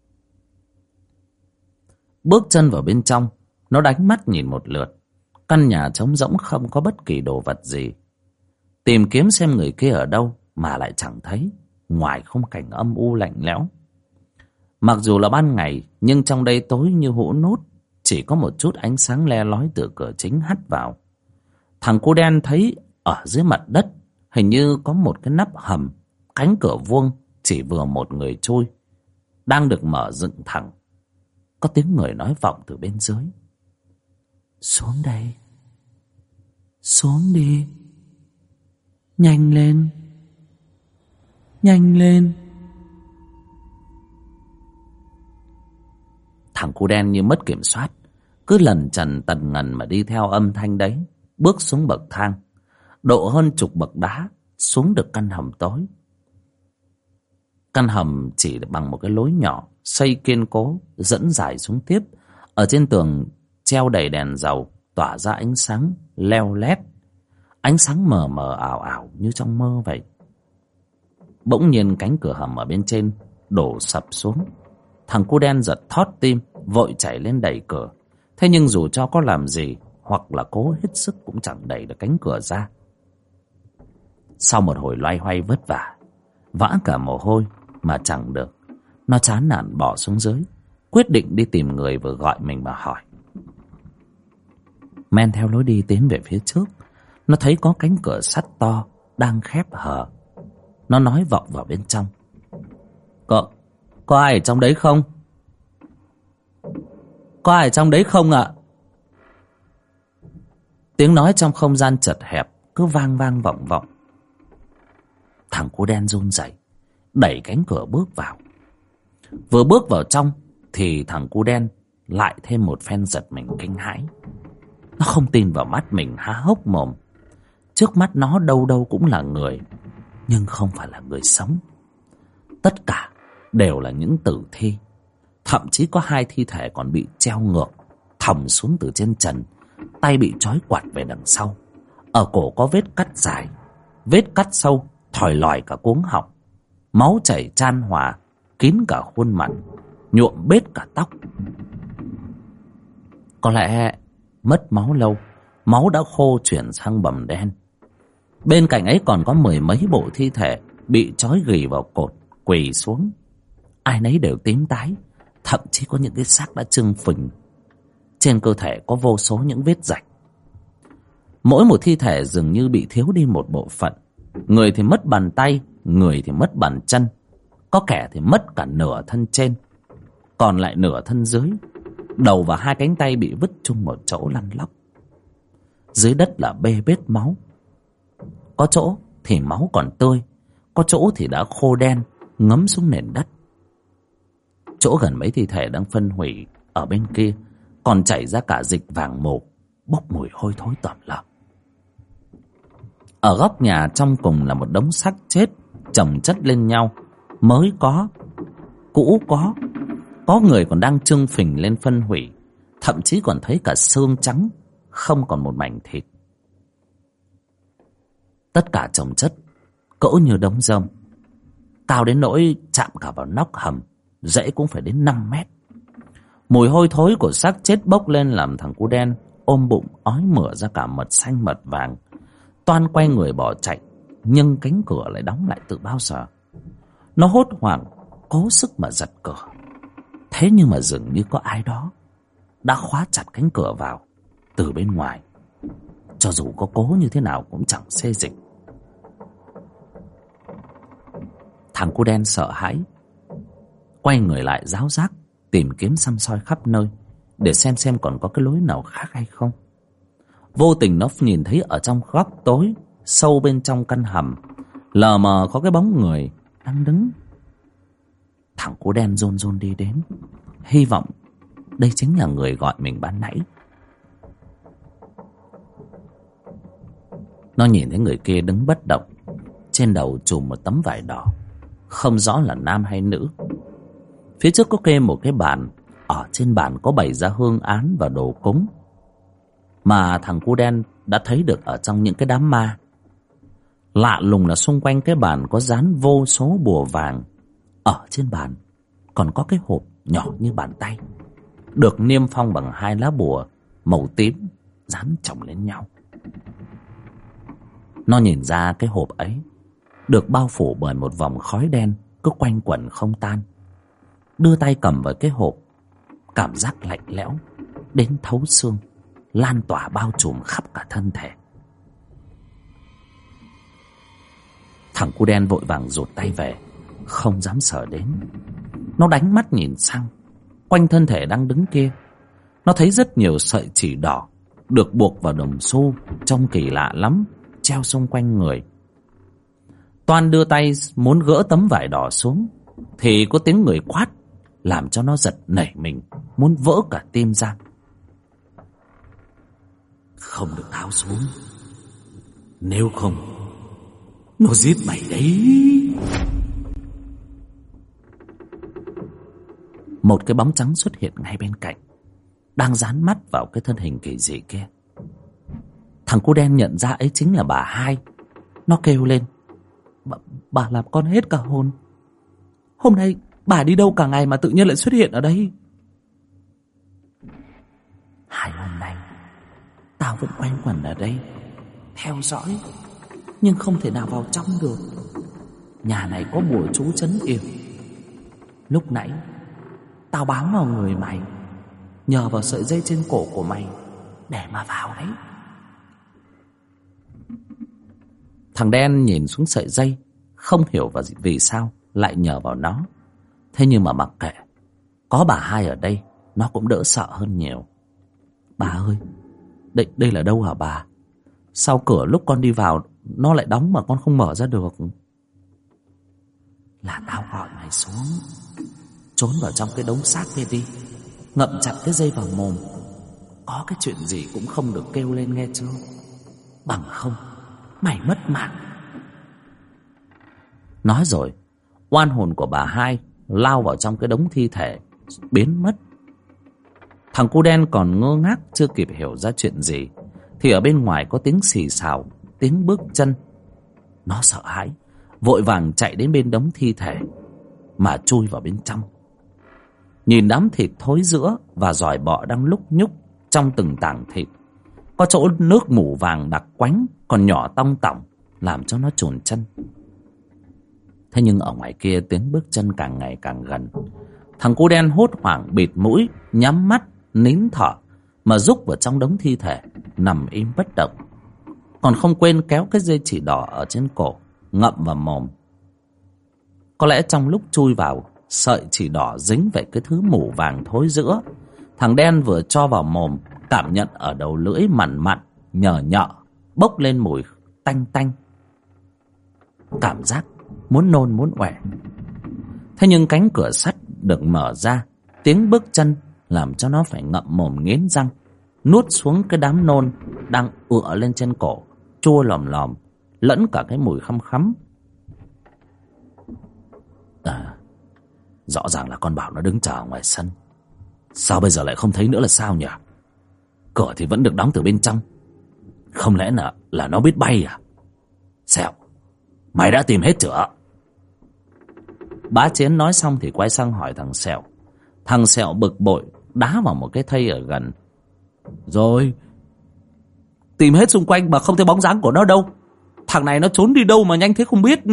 Bước chân vào bên trong, nó đánh mắt nhìn một lượt. Căn nhà trống rỗng, không có bất kỳ đồ vật gì. Tìm kiếm xem người kia ở đâu mà lại chẳng thấy, ngoài khung cảnh âm u lạnh lẽo. Mặc dù là ban ngày, nhưng trong đây tối như hũ nút, chỉ có một chút ánh sáng le lói từ cửa chính hắt vào. Thằng cu đen thấy ở dưới mặt đất hình như có một cái nắp hầm, cánh cửa vuông chỉ vừa một người chui, đang được mở dựng thẳng. Có tiếng người nói vọng từ bên dưới: "Xuống đây, xuống đi, nhanh lên, nhanh lên." Thằng cu đen như mất kiểm soát, cứ lẩn chần tần ngần mà đi theo âm thanh đấy, bước xuống bậc thang, độ hơn chục bậc đá, xuống được căn hầm tối. Căn hầm chỉ bằng một cái lối nhỏ, xây kiên cố, dẫn dài xuống tiếp. Ở trên tường treo đầy đèn dầu, tỏa ra ánh sáng leo lét, ánh sáng mờ mờ ảo ảo như trong mơ vậy. Bỗng nhiên cánh cửa hầm ở bên trên đổ sập xuống. Thằng cu đen giật thót tim, vội chạy lên đẩy cửa. Thế nhưng dù cho có làm gì hoặc là cố hết sức cũng chẳng đẩy được cánh cửa ra. Sau một hồi loay hoay vất vả, vã cả mồ hôi mà chẳng được, nó chán nản bỏ xuống dưới, quyết định đi tìm người vừa gọi mình mà hỏi. Men theo lối đi tiến về phía trước, nó thấy có cánh cửa sắt to đang khép hờ. Nó nói vọng vào bên trong: Có ai ở trong đấy không? Có ai ở trong đấy không ạ? Tiếng nói trong không gian chật hẹp cứ vang vang vọng vọng. Thằng cu đen run rẩy, đẩy cánh cửa bước vào. Vừa bước vào trong thì thằng cu đen lại thêm một phen giật mình kinh hãi. Nó không tin vào mắt mình, há hốc mồm. Trước mắt nó đâu đâu cũng là người, nhưng không phải là người sống. Tất cả đều là những tử thi. Thậm chí có 2 thi thể còn bị treo ngược, thòng xuống từ trên trần, tay bị trói quạt về đằng sau. Ở cổ có vết cắt dài, vết cắt sâu, thòi lòi cả cuống họng. Máu chảy chan hòa, kín cả khuôn mặt, nhuộm bết cả tóc. Có lẽ mất máu lâu, máu đã khô chuyển sang bầm đen. Bên cạnh ấy còn có 10 mấy bộ thi thể bị trói gỉ vào cột, quỳ xuống. Ai nấy đều tím tái, thậm chí có những cái xác đã trưng phình. Trên cơ thể có vô số những vết rạch. Mỗi một thi thể dường như bị thiếu đi một bộ phận. Người thì mất bàn tay, người thì mất bàn chân, có kẻ thì mất cả nửa thân trên, còn lại nửa thân dưới. Đầu và 2 cánh tay bị vứt chung một chỗ lăn lóc. Dưới đất là bê bết máu. Có chỗ thì máu còn tươi, có chỗ thì đã khô đen, ngấm xuống nền đất. Chỗ gần mấy thi thể đang phân hủy ở bên kia còn chảy ra cả dịch vàng màu, bốc mùi hôi thối tởm lợm. Ở góc nhà trong cùng là một đống xác chết chồng chất lên nhau, mới có, cũ có người còn đang trưng phình lên phân hủy, thậm chí còn thấy cả xương trắng, không còn một mảnh thịt. Tất cả chồng chất cỡ như đống rơm, cao đến nỗi chạm cả vào nóc hầm, dãy cũng phải đến 5 mét. Mùi hôi thối của xác chết bốc lên làm thằng cu đen ôm bụng ói mửa ra cả mật xanh mật vàng. Toan quay người bỏ chạy, nhưng cánh cửa lại đóng lại từ bao giờ. Nó hốt hoảng cố sức mà giật cửa. Thế nhưng mà dường như có ai đó đã khóa chặt cánh cửa vào từ bên ngoài. Cho dù có cố như thế nào cũng chẳng xê dịch. Thằng cu đen sợ hãi, quay người lại ráo rác tìm kiếm săm soi khắp nơi để xem còn có cái lối nào khác hay không. Vô tình nó nhìn thấy ở trong góc tối sâu bên trong căn hầm lờ mờ có cái bóng người đang đứng. Thằng cu đen run run đi đến, hy vọng đây chính là người gọi mình ban nãy. Nó nhìn thấy người kia đứng bất động, trên đầu trùm một tấm vải đỏ, không rõ là nam hay nữ. Phía trước có kê một cái bàn, ở trên bàn có bày ra hương án và đồ cúng mà thằng cu đen đã thấy được ở trong những cái đám ma. Lạ lùng là xung quanh cái bàn có dán vô số bùa vàng. Ở trên bàn còn có cái hộp nhỏ như bàn tay, được niêm phong bằng 2 lá bùa màu tím dán chồng lên nhau. Nó nhìn ra cái hộp ấy được bao phủ bởi một vòng khói đen cứ quanh quẩn không tan. Đưa tay cầm vào cái hộp, cảm giác lạnh lẽo đến thấu xương lan tỏa bao trùm khắp cả thân thể. Thằng cu đen vội vàng rụt tay về, không dám sờ đến. Nó đánh mắt nhìn sang quanh thân thể đang đứng kia. Nó thấy rất nhiều sợi chỉ đỏ được buộc vào đồng xu, trông kỳ lạ lắm, treo xung quanh người. Toan đưa tay muốn gỡ tấm vải đỏ xuống thì có tiếng người quát làm cho nó giật nảy mình, muốn vỡ cả tim ra. Không được tháo xuống, nếu không nó giết mày đấy. Một cái bóng trắng xuất hiện ngay bên cạnh, đang dán mắt vào cái thân hình kỳ dị kia. Thằng cu đen nhận ra ấy chính là bà Hai. Nó kêu lên: Bà làm con hết cả hồn. Hôm nay bà đi đâu cả ngày mà tự nhiên lại xuất hiện ở đây? 2 hôm nay tao vẫn quanh quẩn ở đây, theo dõi, nhưng không thể nào vào trong được. Nhà này có bùa chú trấn yểm. Lúc nãy tao bám vào người mày, nhờ vào sợi dây trên cổ của mày để mà vào đấy. Thằng đen nhìn xuống sợi dây, không hiểu vì sao lại nhờ vào nó. Thế nhưng mà mặc kệ, có bà Hai ở đây nó cũng đỡ sợ hơn nhiều. Bà ơi, đây là đâu hả bà? Sao cửa lúc con đi vào nó lại đóng mà con không mở ra được? Là tao gọi mày xuống, trốn vào trong cái đống xác kia đi, ngậm chặt cái dây vào mồm. Có cái chuyện gì cũng không được kêu lên nghe chưa? Bằng không mày mất mạng. Nói rồi, oan hồn của bà hai lao vào trong cái đống thi thể, biến mất. Thằng cu đen còn ngơ ngác chưa kịp hiểu ra chuyện gì, thì ở bên ngoài có tiếng xì xào, tiếng bước chân. Nó sợ hãi, vội vàng chạy đến bên đống thi thể mà chui vào bên trong. Nhìn đám thịt thối rữa và giòi bọ đang lúc nhúc trong từng tảng thịt, có chỗ nước mủ vàng đặc quánh, còn nhỏ tong tỏng, làm cho nó chồn chân. Thế nhưng ở ngoài kia tiếng bước chân càng ngày càng gần. Thằng cu đen hốt hoảng bịt mũi, nhắm mắt, nín thở mà rúc vào trong đống thi thể, nằm im bất động. Còn không quên kéo cái dây chỉ đỏ ở trên cổ ngậm vào mồm. Có lẽ trong lúc chui vào, sợi chỉ đỏ dính về cái thứ mủ vàng thối rữa. Thằng đen vừa cho vào mồm, cảm nhận ở đầu lưỡi mặn mặn, nhờ nhợ, bốc lên mùi tanh tanh. Cảm giác muốn nôn muốn ọe. Thế nhưng cánh cửa sắt được mở ra, tiếng bước chân làm cho nó phải ngậm mồm nghiến răng, nuốt xuống cái đám nôn đang ựa lên trên cổ, chua lòm lòm, lẫn cả cái mùi khăm khắm. Rõ ràng là con Bảo nó đứng chờ ở ngoài sân, sao bây giờ lại không thấy nữa là sao nhỉ? Cửa thì vẫn được đóng từ bên trong. Không lẽ là nó biết bay à? Sẹo, mày đã tìm hết chưa? Bá Chiến nói xong thì quay sang hỏi thằng Sẹo. Thằng Sẹo bực bội đá vào một cái thây ở gần. Rồi, tìm hết xung quanh mà không thấy bóng dáng của nó đâu. Thằng này nó trốn đi đâu mà nhanh thế không biết.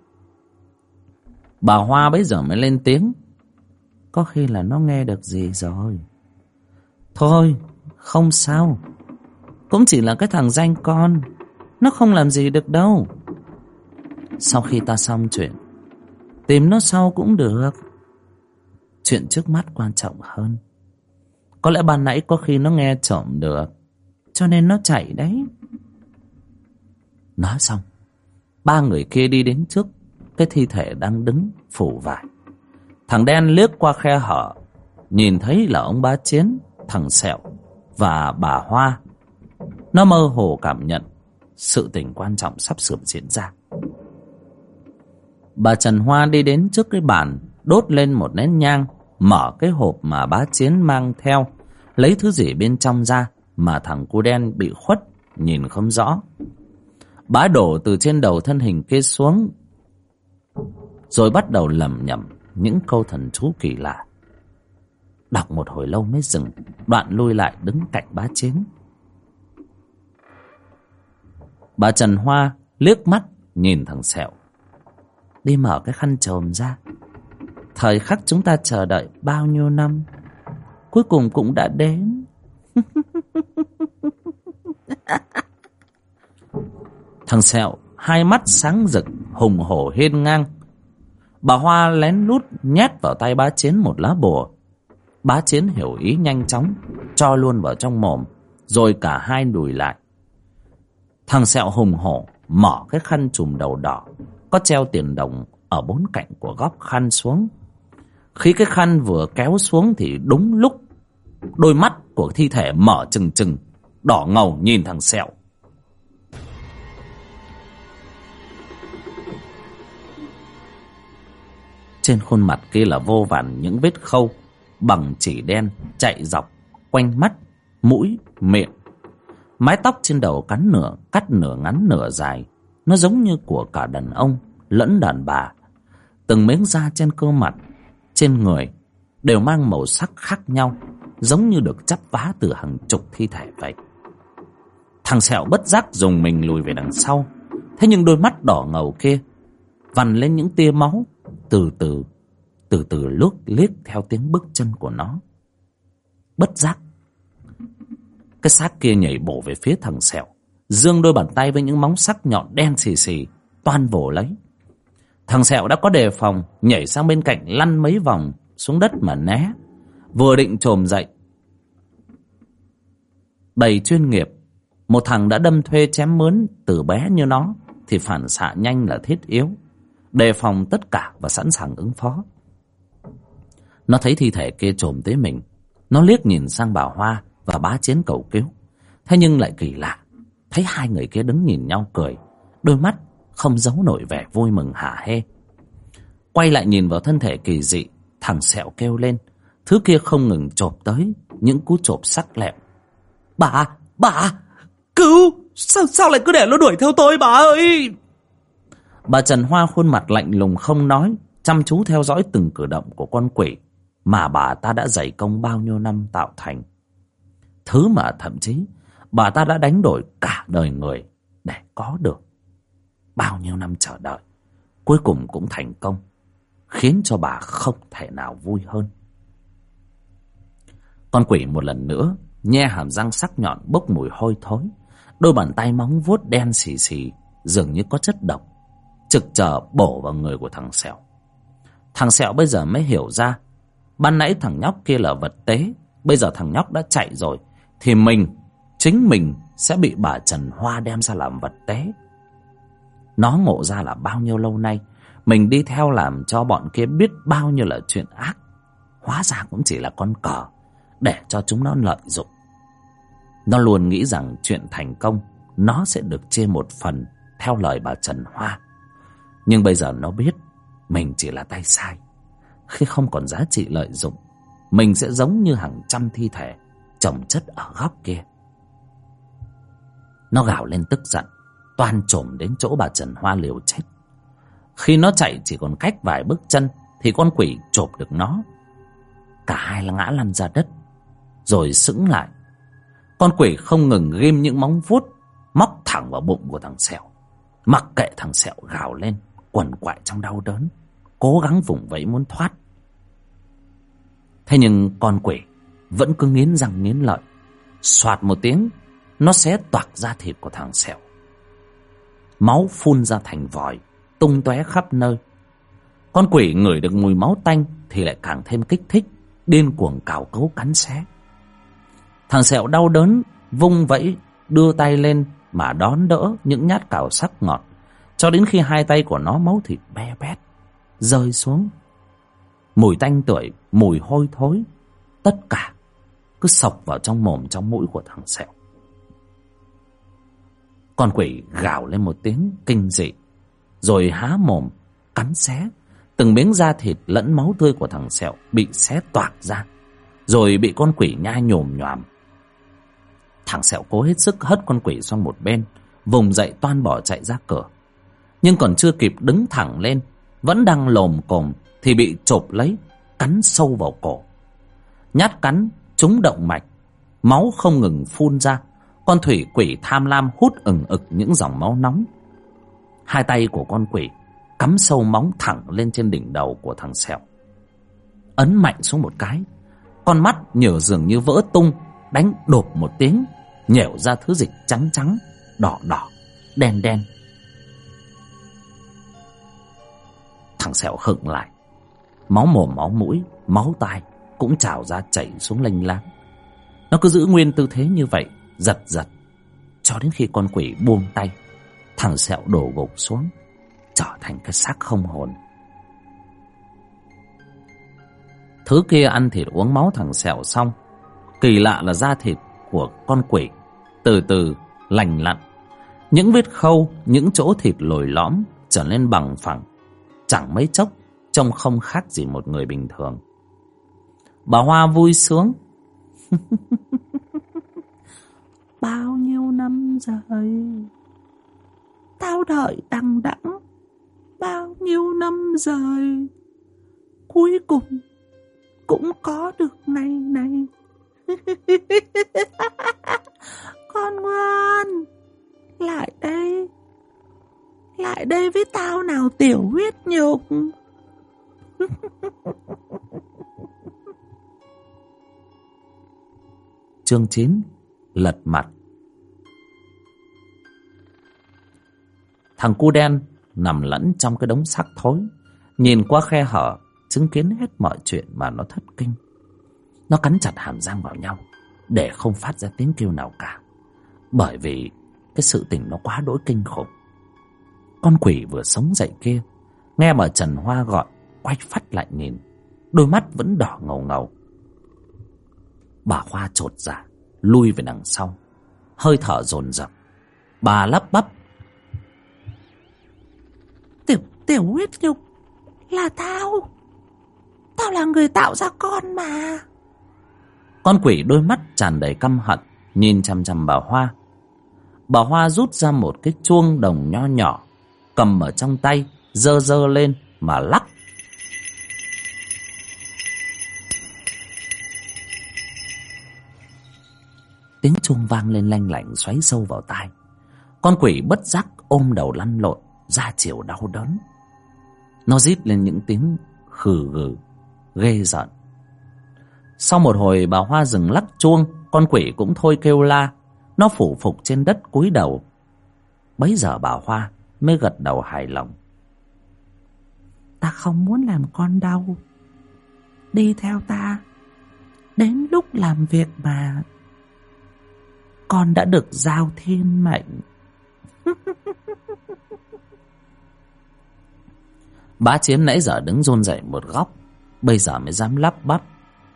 Bà Hoa bấy giờ mới lên tiếng. Có khi là nó nghe được gì rồi. Thôi, không sao. Cũng chỉ là cái thằng danh con, nó không làm gì được đâu. Sau khi ta xong chuyện, tìm nó sau cũng được. Chuyện trước mắt quan trọng hơn. Có lẽ ban nãy có khi nó nghe trộm được, cho nên nó chạy đấy. Nói xong, ba người kia đi đến trước cái thi thể đang đứng phủ vải. Thằng đen liếc qua khe hở, nhìn thấy là ông Bá Chiến, thằng Sẹo và bà Hoa. Nó mơ hồ cảm nhận sự tình quan trọng sắp sửa diễn ra. Bà Trần Hoa đi đến trước cái bàn, đốt lên một nén nhang, mở cái hộp mà Bá Chiến mang theo, lấy thứ gì bên trong ra mà thằng cu đen bị khuất, nhìn không rõ. Bá đổ từ trên đầu thân hình kia xuống, rồi bắt đầu lẩm nhẩm những câu thần chú kỳ lạ. Đọc một hồi lâu mới dừng, đoạn lui lại đứng cạnh Bá Chiến. Bà Trần Hoa liếc mắt nhìn thằng Sẹo. Đi mở cái khăn chòm ra. Thời khắc chúng ta chờ đợi bao nhiêu năm cuối cùng cũng đã đến. Thằng Sẹo hai mắt sáng rực, hùng hổ hiên ngang. Bà Hoa lén lút nhét vào tay Bá Chiến một lá bùa. Bá Chiến hiểu ý nhanh chóng, cho luôn vào trong mồm, rồi cả hai lùi lại. Thằng Sẹo hùng hổ mở cái khăn trùm đầu đỏ có treo tiền đồng ở bốn cạnh của góc khăn xuống. Khi cái khăn vừa kéo xuống thì đúng lúc đôi mắt của thi thể mở trừng trừng, đỏ ngầu nhìn thằng Sẹo. Trên khuôn mặt kia là vô vàn những vết khâu bằng chỉ đen chạy dọc quanh mắt, mũi, miệng. Mái tóc trên đầu cắt nửa ngắn nửa dài, nó giống như của cả đàn ông lẫn đàn bà. Từng miếng da trên cơ mặt, trên người đều mang màu sắc khác nhau, giống như được chắp vá từ hàng chục thi thể vậy. Thằng Sẹo bất giác dùng mình lùi về đằng sau. Thế nhưng đôi mắt đỏ ngầu kia vằn lên những tia máu, từ từ liếc theo tiếng bước chân của nó. Bất giác cái xác kia nhảy bổ về phía thằng Sẹo, giương đôi bàn tay với những móng sắc nhọn đen xì xì toan vồ lấy. Thằng Sẹo đã có đề phòng, nhảy sang bên cạnh lăn mấy vòng xuống đất mà né. Vừa định chồm dậy, đầy chuyên nghiệp, một thằng đã đâm thuê chém mướn từ bé như nó thì phản xạ nhanh là thiết yếu, đề phòng tất cả và sẵn sàng ứng phó. Nó thấy thi thể kia chồm tới mình, nó liếc nhìn sang bà Hoa và Bá Chiến cầu cứu. Thế nhưng lại kỳ lạ, thấy hai người kia đứng nhìn nhau cười, đôi mắt không giấu nổi vẻ vui mừng hả hê. Quay lại nhìn vào thân thể kỳ dị, thằng Sẹo kêu lên. Thứ kia không ngừng chộp tới, những cú chộp sắc lẹm. Bà, cứu! Sao lại cứ để nó đuổi theo tôi bà ơi? Bà Trần Hoa khuôn mặt lạnh lùng không nói, chăm chú theo dõi từng cử động của con quỷ mà bà ta đã dày công bao nhiêu năm tạo thành. Thứ mà thậm chí bà ta đã đánh đổi cả đời người để có được. Bao nhiêu năm chờ đợi, cuối cùng cũng thành công, khiến cho bà không thể nào vui hơn. Con quỷ một lần nữa nhe hàm răng sắc nhọn bốc mùi hôi thối, đôi bàn tay móng vuốt đen xì xì dường như có chất độc, trực chờ bổ vào người của thằng Sẹo. Thằng Sẹo bây giờ mới hiểu ra, ban nãy thằng nhóc kia là vật tế, bây giờ thằng nhóc đã chạy rồi thì chính mình sẽ bị bà Trần Hoa đem ra làm vật tế. Nó ngộ ra là bao nhiêu lâu nay mình đi theo làm cho bọn kia biết bao nhiêu là chuyện ác, hóa ra cũng chỉ là con cờ để cho chúng nó lợi dụng. Nó luôn nghĩ rằng chuyện thành công nó sẽ được chia một phần theo lời bà Trần Hoa. Nhưng bây giờ nó biết mình chỉ là tay sai. Khi không còn giá trị lợi dụng, mình sẽ giống như hàng trăm thi thể chồng chất ở góc kia. Nó gào lên tức giận, toan chồm đến chỗ bà Trần Hoa liều chết. Khi nó chạy chỉ còn cách vài bước chân thì con quỷ chộp được nó. Cả hai ngã lăn ra đất rồi sững lại. Con quỷ không ngừng ghim những móng vuốt móc thẳng vào bụng của thằng Sẹo. Mặc kệ thằng Sẹo gào lên quằn quại trong đau đớn, cố gắng vùng vẫy muốn thoát. Thế nhưng con quỷ vẫn cứ nghiến răng nghiến lợi. Soạt một tiếng, nó xé toạc da thịt của thằng Sẹo. Máu phun ra thành vòi, tung tóe khắp nơi. Con quỷ ngửi được mùi máu tanh thì lại càng thêm kích thích, điên cuồng cào cấu cắn xé. Thằng Sẹo đau đớn vung vẫy đưa tay lên mà đón đỡ những nhát cào sắc ngọt, cho đến khi hai tay của nó máu thịt be bét rơi xuống. Mùi tanh tưởi, mùi hôi thối, tất cả cứ xộc vào trong mồm trong mũi của thằng Sẹo. Con quỷ gào lên một tiếng kinh dị, rồi há mồm cắn xé. Từng miếng da thịt lẫn máu tươi của thằng Sẹo bị xé toạc ra, rồi bị con quỷ nhai nhồm nhoàm. Thằng Sẹo cố hết sức hất con quỷ sang một bên, vùng dậy toan bỏ chạy ra cửa. Nhưng còn chưa kịp đứng thẳng lên, vẫn đang lồm cồm thì bị chộp lấy, cắn sâu vào cổ. Nhát cắn trúng động mạch, máu không ngừng phun ra. Con thủy quỷ tham lam hút ừng ực những dòng máu nóng. Hai tay của con quỷ cắm sâu móng thẳng lên trên đỉnh đầu của thằng Sẹo, ấn mạnh xuống một cái. Con mắt nhở dường như vỡ tung, đánh đột một tiếng, nhểu ra thứ dịch trắng trắng, đỏ đỏ, đen đen. Thằng Sẹo khựng lại, máu mồm máu mũi, máu tai cũng trào ra chảy xuống lênh láng. Nó cứ giữ nguyên tư thế như vậy, giật giật, cho đến khi con quỷ buông tay, thằng Sẹo đổ gục xuống, trở thành cái xác không hồn. Thứ kia ăn thịt uống máu thằng Sẹo xong, kỳ lạ là da thịt của con quỷ từ từ lành lặn. Những vết khâu, những chỗ thịt lồi lõm trở nên bằng phẳng, chẳng mấy chốc trông không khác gì một người bình thường. Bà Hoa vui sướng. Bao nhiêu năm rồi tao đợi đằng đẵng, bao nhiêu năm rồi cuối cùng cũng có được ngày này. Con ngoan, lại đây với tao nào tiểu huyết nhục. Chương 9: Lật mặt. Thằng cu đen nằm lẫn trong cái đống xác thối, nhìn qua khe hở chứng kiến hết mọi chuyện mà nó thất kinh. Nó cắn chặt hàm răng vào nhau để không phát ra tiếng kêu nào cả, bởi vì cái sự tình nó quá đỗi kinh khủng. Con quỷ vừa sống dậy kia nghe bà Trần Hoa gọi, quay phắt lại nhìn, đôi mắt vẫn đỏ ngầu ngầu. Bà Hoa chột dạ lui về đằng sau, hơi thở dồn dập. Bà lắp bắp: Tiểu huyết nhục là tao. Tao là người tạo ra con mà. Con quỷ đôi mắt tràn đầy căm hận nhìn chằm chằm bà Hoa. Bà Hoa rút ra một cái chuông đồng nho nhỏ, cầm ở trong tay, giơ giơ lên mà lắc. Tiếng chuông vang lên lanh lảnh xoáy sâu vào tai. Con quỷ bất giác ôm đầu lăn lộn, da chiều đau đớn. Nó rít lên những tiếng khừ gừ ghê rợn. Sau một hồi bà Hoa dừng lắc chuông, con quỷ cũng thôi kêu la. Nó phủ phục trên đất cúi đầu. Bấy giờ bà Hoa mới gật đầu hài lòng. Ta không muốn làm con đâu. Đi theo ta. Đến lúc làm việc mà con đã được giao thiên mệnh. Bá Chiến nãy giờ đứng run rẩy một góc, bây giờ mới dám lắp bắp.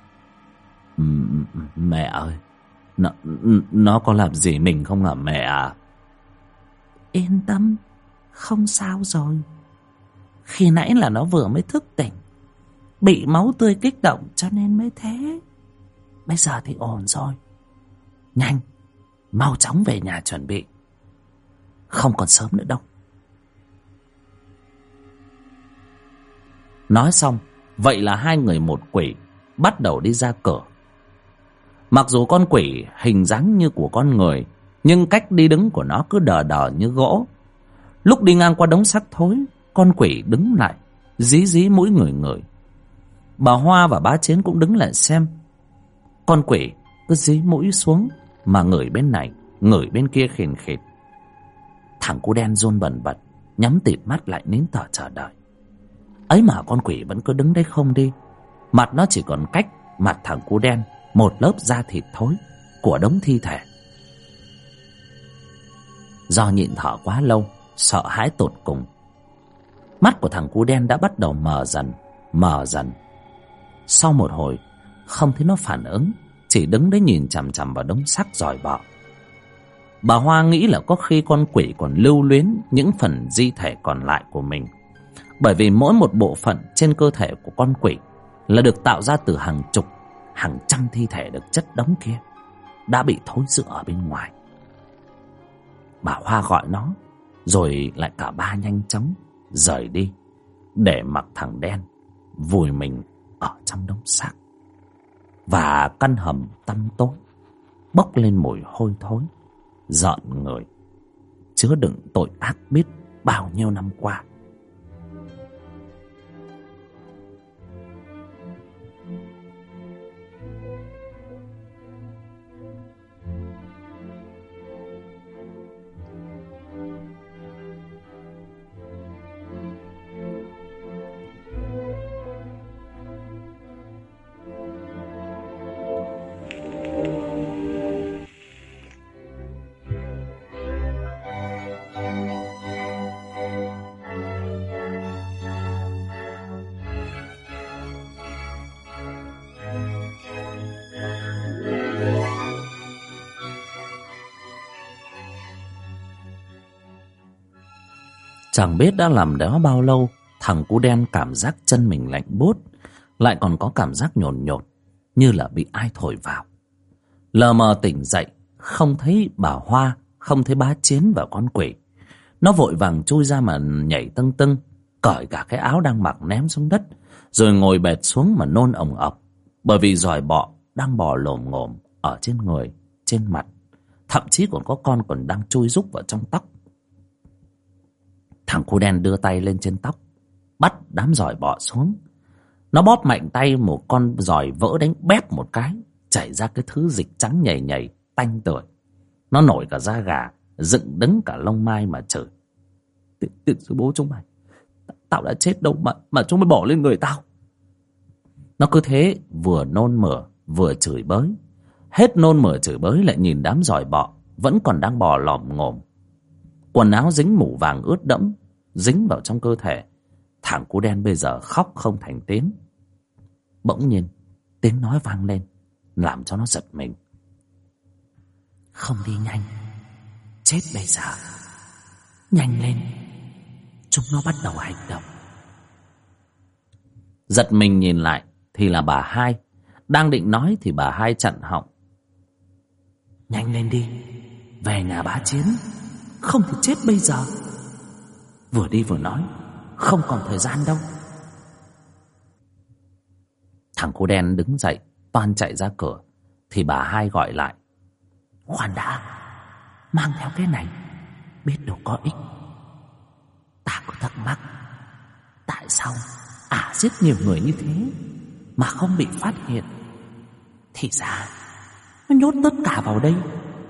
Mẹ ơi, nó có làm gì mình không hả mẹ à? Yên tâm, không sao rồi. Khi nãy là nó vừa mới thức tỉnh, bị máu tươi kích động cho nên mới thế. Bây giờ thì ổn rồi. Nhanh, mau chóng về nhà chuẩn bị. Không còn sớm nữa đâu. Nói xong, vậy là hai người một quỷ bắt đầu đi ra cửa. Mặc dù con quỷ hình dáng như của con người, nhưng cách đi đứng của nó cứ đờ đờ như gỗ. Lúc đi ngang qua đống xác thối, con quỷ đứng lại, dí dí mũi ngửi ngửi. Bà Hoa và Bá Chiến cũng đứng lại xem. Con quỷ cứ dí mũi xuống mà ngửi bên này, ngửi bên kia khìn khịt. Thằng cu đen run bần bật, nhắm tịt mắt lại nín thở chờ đợi. Ấy mà con quỷ vẫn cứ đứng đấy không đi. Mặt nó chỉ còn cách mặt thằng cu đen một lớp da thịt thối của đống thi thể. Do nhịn thở quá lâu, sợ hãi tột cùng, mắt của thằng cu đen đã bắt đầu mờ dần, mờ dần. Sau một hồi, không thấy nó phản ứng, chỉ đứng đấy nhìn chằm chằm vào đống xác giòi bọ. Bà Hoa nghĩ là có khi con quỷ còn lưu luyến những phần di thể còn lại của mình. Bởi vì mỗi một bộ phận trên cơ thể của con quỷ là được tạo ra từ hàng chục, hàng trăm thi thể được chất đống kia, đã bị thối rữa ở bên ngoài. Bà Hoa gọi nó, rồi lại cả ba nhanh chóng rời đi, để mặc thằng đen vùi mình ở trong đống xác. Và căn hầm tăm tối bốc lên mùi hôi thối rợn người, chứa đựng tội ác biết bao nhiêu năm qua. Chẳng biết đã làm đó bao lâu, thằng cu đen cảm giác chân mình lạnh buốt, lại còn có cảm giác nhồn nhột như là bị ai thổi vào. Lờ mờ tỉnh dậy, không thấy bà Hoa, không thấy Bá Chiến và con quỷ. Nó vội vàng chui ra mà nhảy tưng tưng, cởi cả cái áo đang mặc ném xuống đất, rồi ngồi bệt xuống mà nôn ồng ọc, bởi vì giòi bọ đang bò lồm ngồm ở trên người, trên mặt, thậm chí còn có con còn đang chui rúc vào trong tóc. Thằng cu đen đưa tay lên trên tóc, bắt đám giòi bọ xuống. Nó bóp mạnh tay một con giòi vỡ đánh bép một cái, chảy ra cái thứ dịch trắng nhầy nhầy tanh tưởi. Nó nổi cả da gà, dựng đứng cả lông mai mà chửi: Tiện sư bố chúng mày, tao đã chết đâu mà chúng mày bỏ lên người tao. Nó cứ thế vừa nôn mửa vừa chửi bới. Hết nôn mửa chửi bới lại nhìn đám giòi bọ vẫn còn đang bò lòm ngồm, quần áo dính mủ vàng ướt đẫm dính vào trong cơ thể. Thằng cu đen bây giờ khóc không thành tiếng. Bỗng nhiên tiếng nói vang lên, làm cho nó giật mình. Không đi nhanh, chết bây giờ. Nhanh lên, chúng nó bắt đầu hành động. Giật mình nhìn lại thì là bà Hai. Đang định nói thì bà Hai chặn họng. Nhanh lên đi, về nhà bá Chiến, không thì chết bây giờ. Vừa đi vừa nói, không còn thời gian đâu. Thằng cu đen đứng dậy toan chạy ra cửa thì bà Hai gọi lại. Khoan đã, mang theo cái này, biết đâu có ích. Ta có thắc mắc, tại sao giết nhiều người như thế mà không bị phát hiện? Thì ra nó nhốt tất cả vào đây.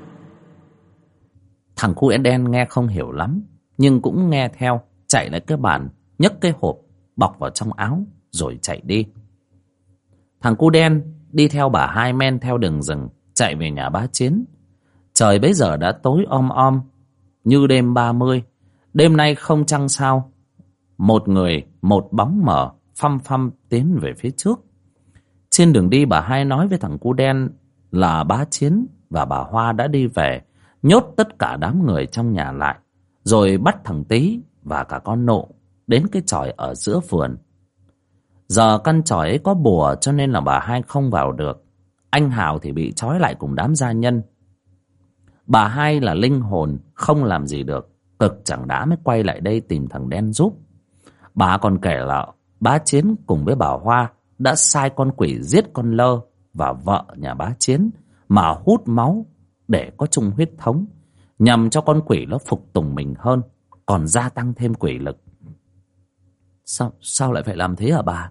Thằng cu đen nghe không hiểu lắm, nhưng cũng nghe theo, chạy lại cái bàn, nhấc cái hộp bọc vào trong áo rồi chạy đi. Thằng cu đen đi theo bà Hai men theo đường rừng chạy về nhà bá Chiến. Trời bấy giờ đã tối om om như đêm 30. Đêm nay không trăng sao. Một người một bóng mờ phăm phăm tiến về phía trước. Trên đường đi bà Hai nói với thằng cu đen là bá Chiến và bà Hoa đã đi về, nhốt tất cả đám người trong nhà lại, rồi bắt thằng Tý và cả con Nộ đến cái chòi ở giữa vườn. Giờ căn chòi ấy có bùa cho nên là bà Hai không vào được. Anh Hào thì bị trói lại cùng đám gia nhân. Bà Hai là linh hồn không làm gì được, cực chẳng đã mới quay lại đây tìm thằng đen giúp. Bà còn kể là bá Chiến cùng với bà Hoa đã sai con quỷ giết con Lơ và vợ nhà bá Chiến mà hút máu để có chung huyết thống, nhằm cho con quỷ nó phục tùng mình hơn, còn gia tăng thêm quỷ lực. Sao lại phải làm thế hả bà?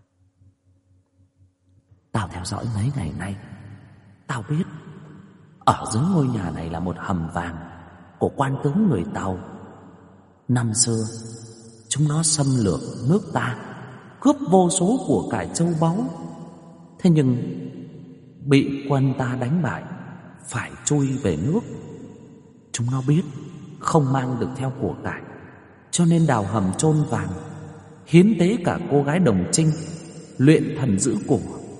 Tao theo dõi mấy ngày nay, tao biết ở dưới ngôi nhà này là một hầm vàng của quan tướng người Tàu. Năm xưa chúng nó xâm lược nước ta, cướp vô số của cải châu báu. Thế nhưng bị quân ta đánh bại, phải chui về nước. Chúng nó biết không mang được theo của cải, cho nên đào hầm chôn vàng, hiến tế cả cô gái Đồng Trinh, luyện thần giữ của.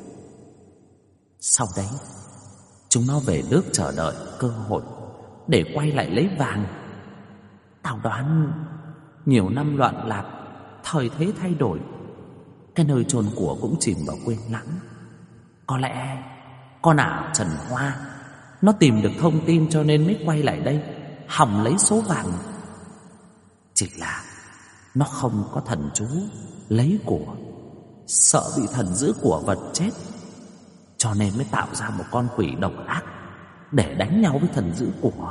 Sau đấy chúng nó về nước chờ đợi cơ hội để quay lại lấy vàng. Tao đoán nhiều năm loạn lạc, thời thế thay đổi, cái nơi chôn của cũng chìm vào quên lãng. Có lẽ con ả Trần Hoa nó tìm được thông tin cho nên mới quay lại đây hòng lấy số vàng. Chỉ là nó không có thần chú lấy của, sợ bị thần giữ của vật chết, cho nên mới tạo ra một con quỷ độc ác để đánh nhau với thần giữ của.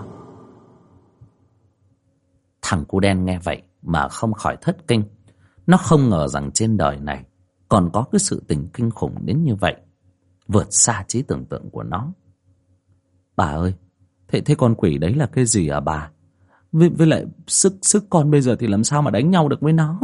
Thằng cu đen nghe vậy mà không khỏi thất kinh. Nó không ngờ rằng trên đời này còn có cái sự tình kinh khủng đến như vậy, vượt xa trí tưởng tượng của nó. Bà ơi, thế con quỷ đấy là cái gì à bà? Với lại sức con bây giờ thì làm sao mà đánh nhau được với nó?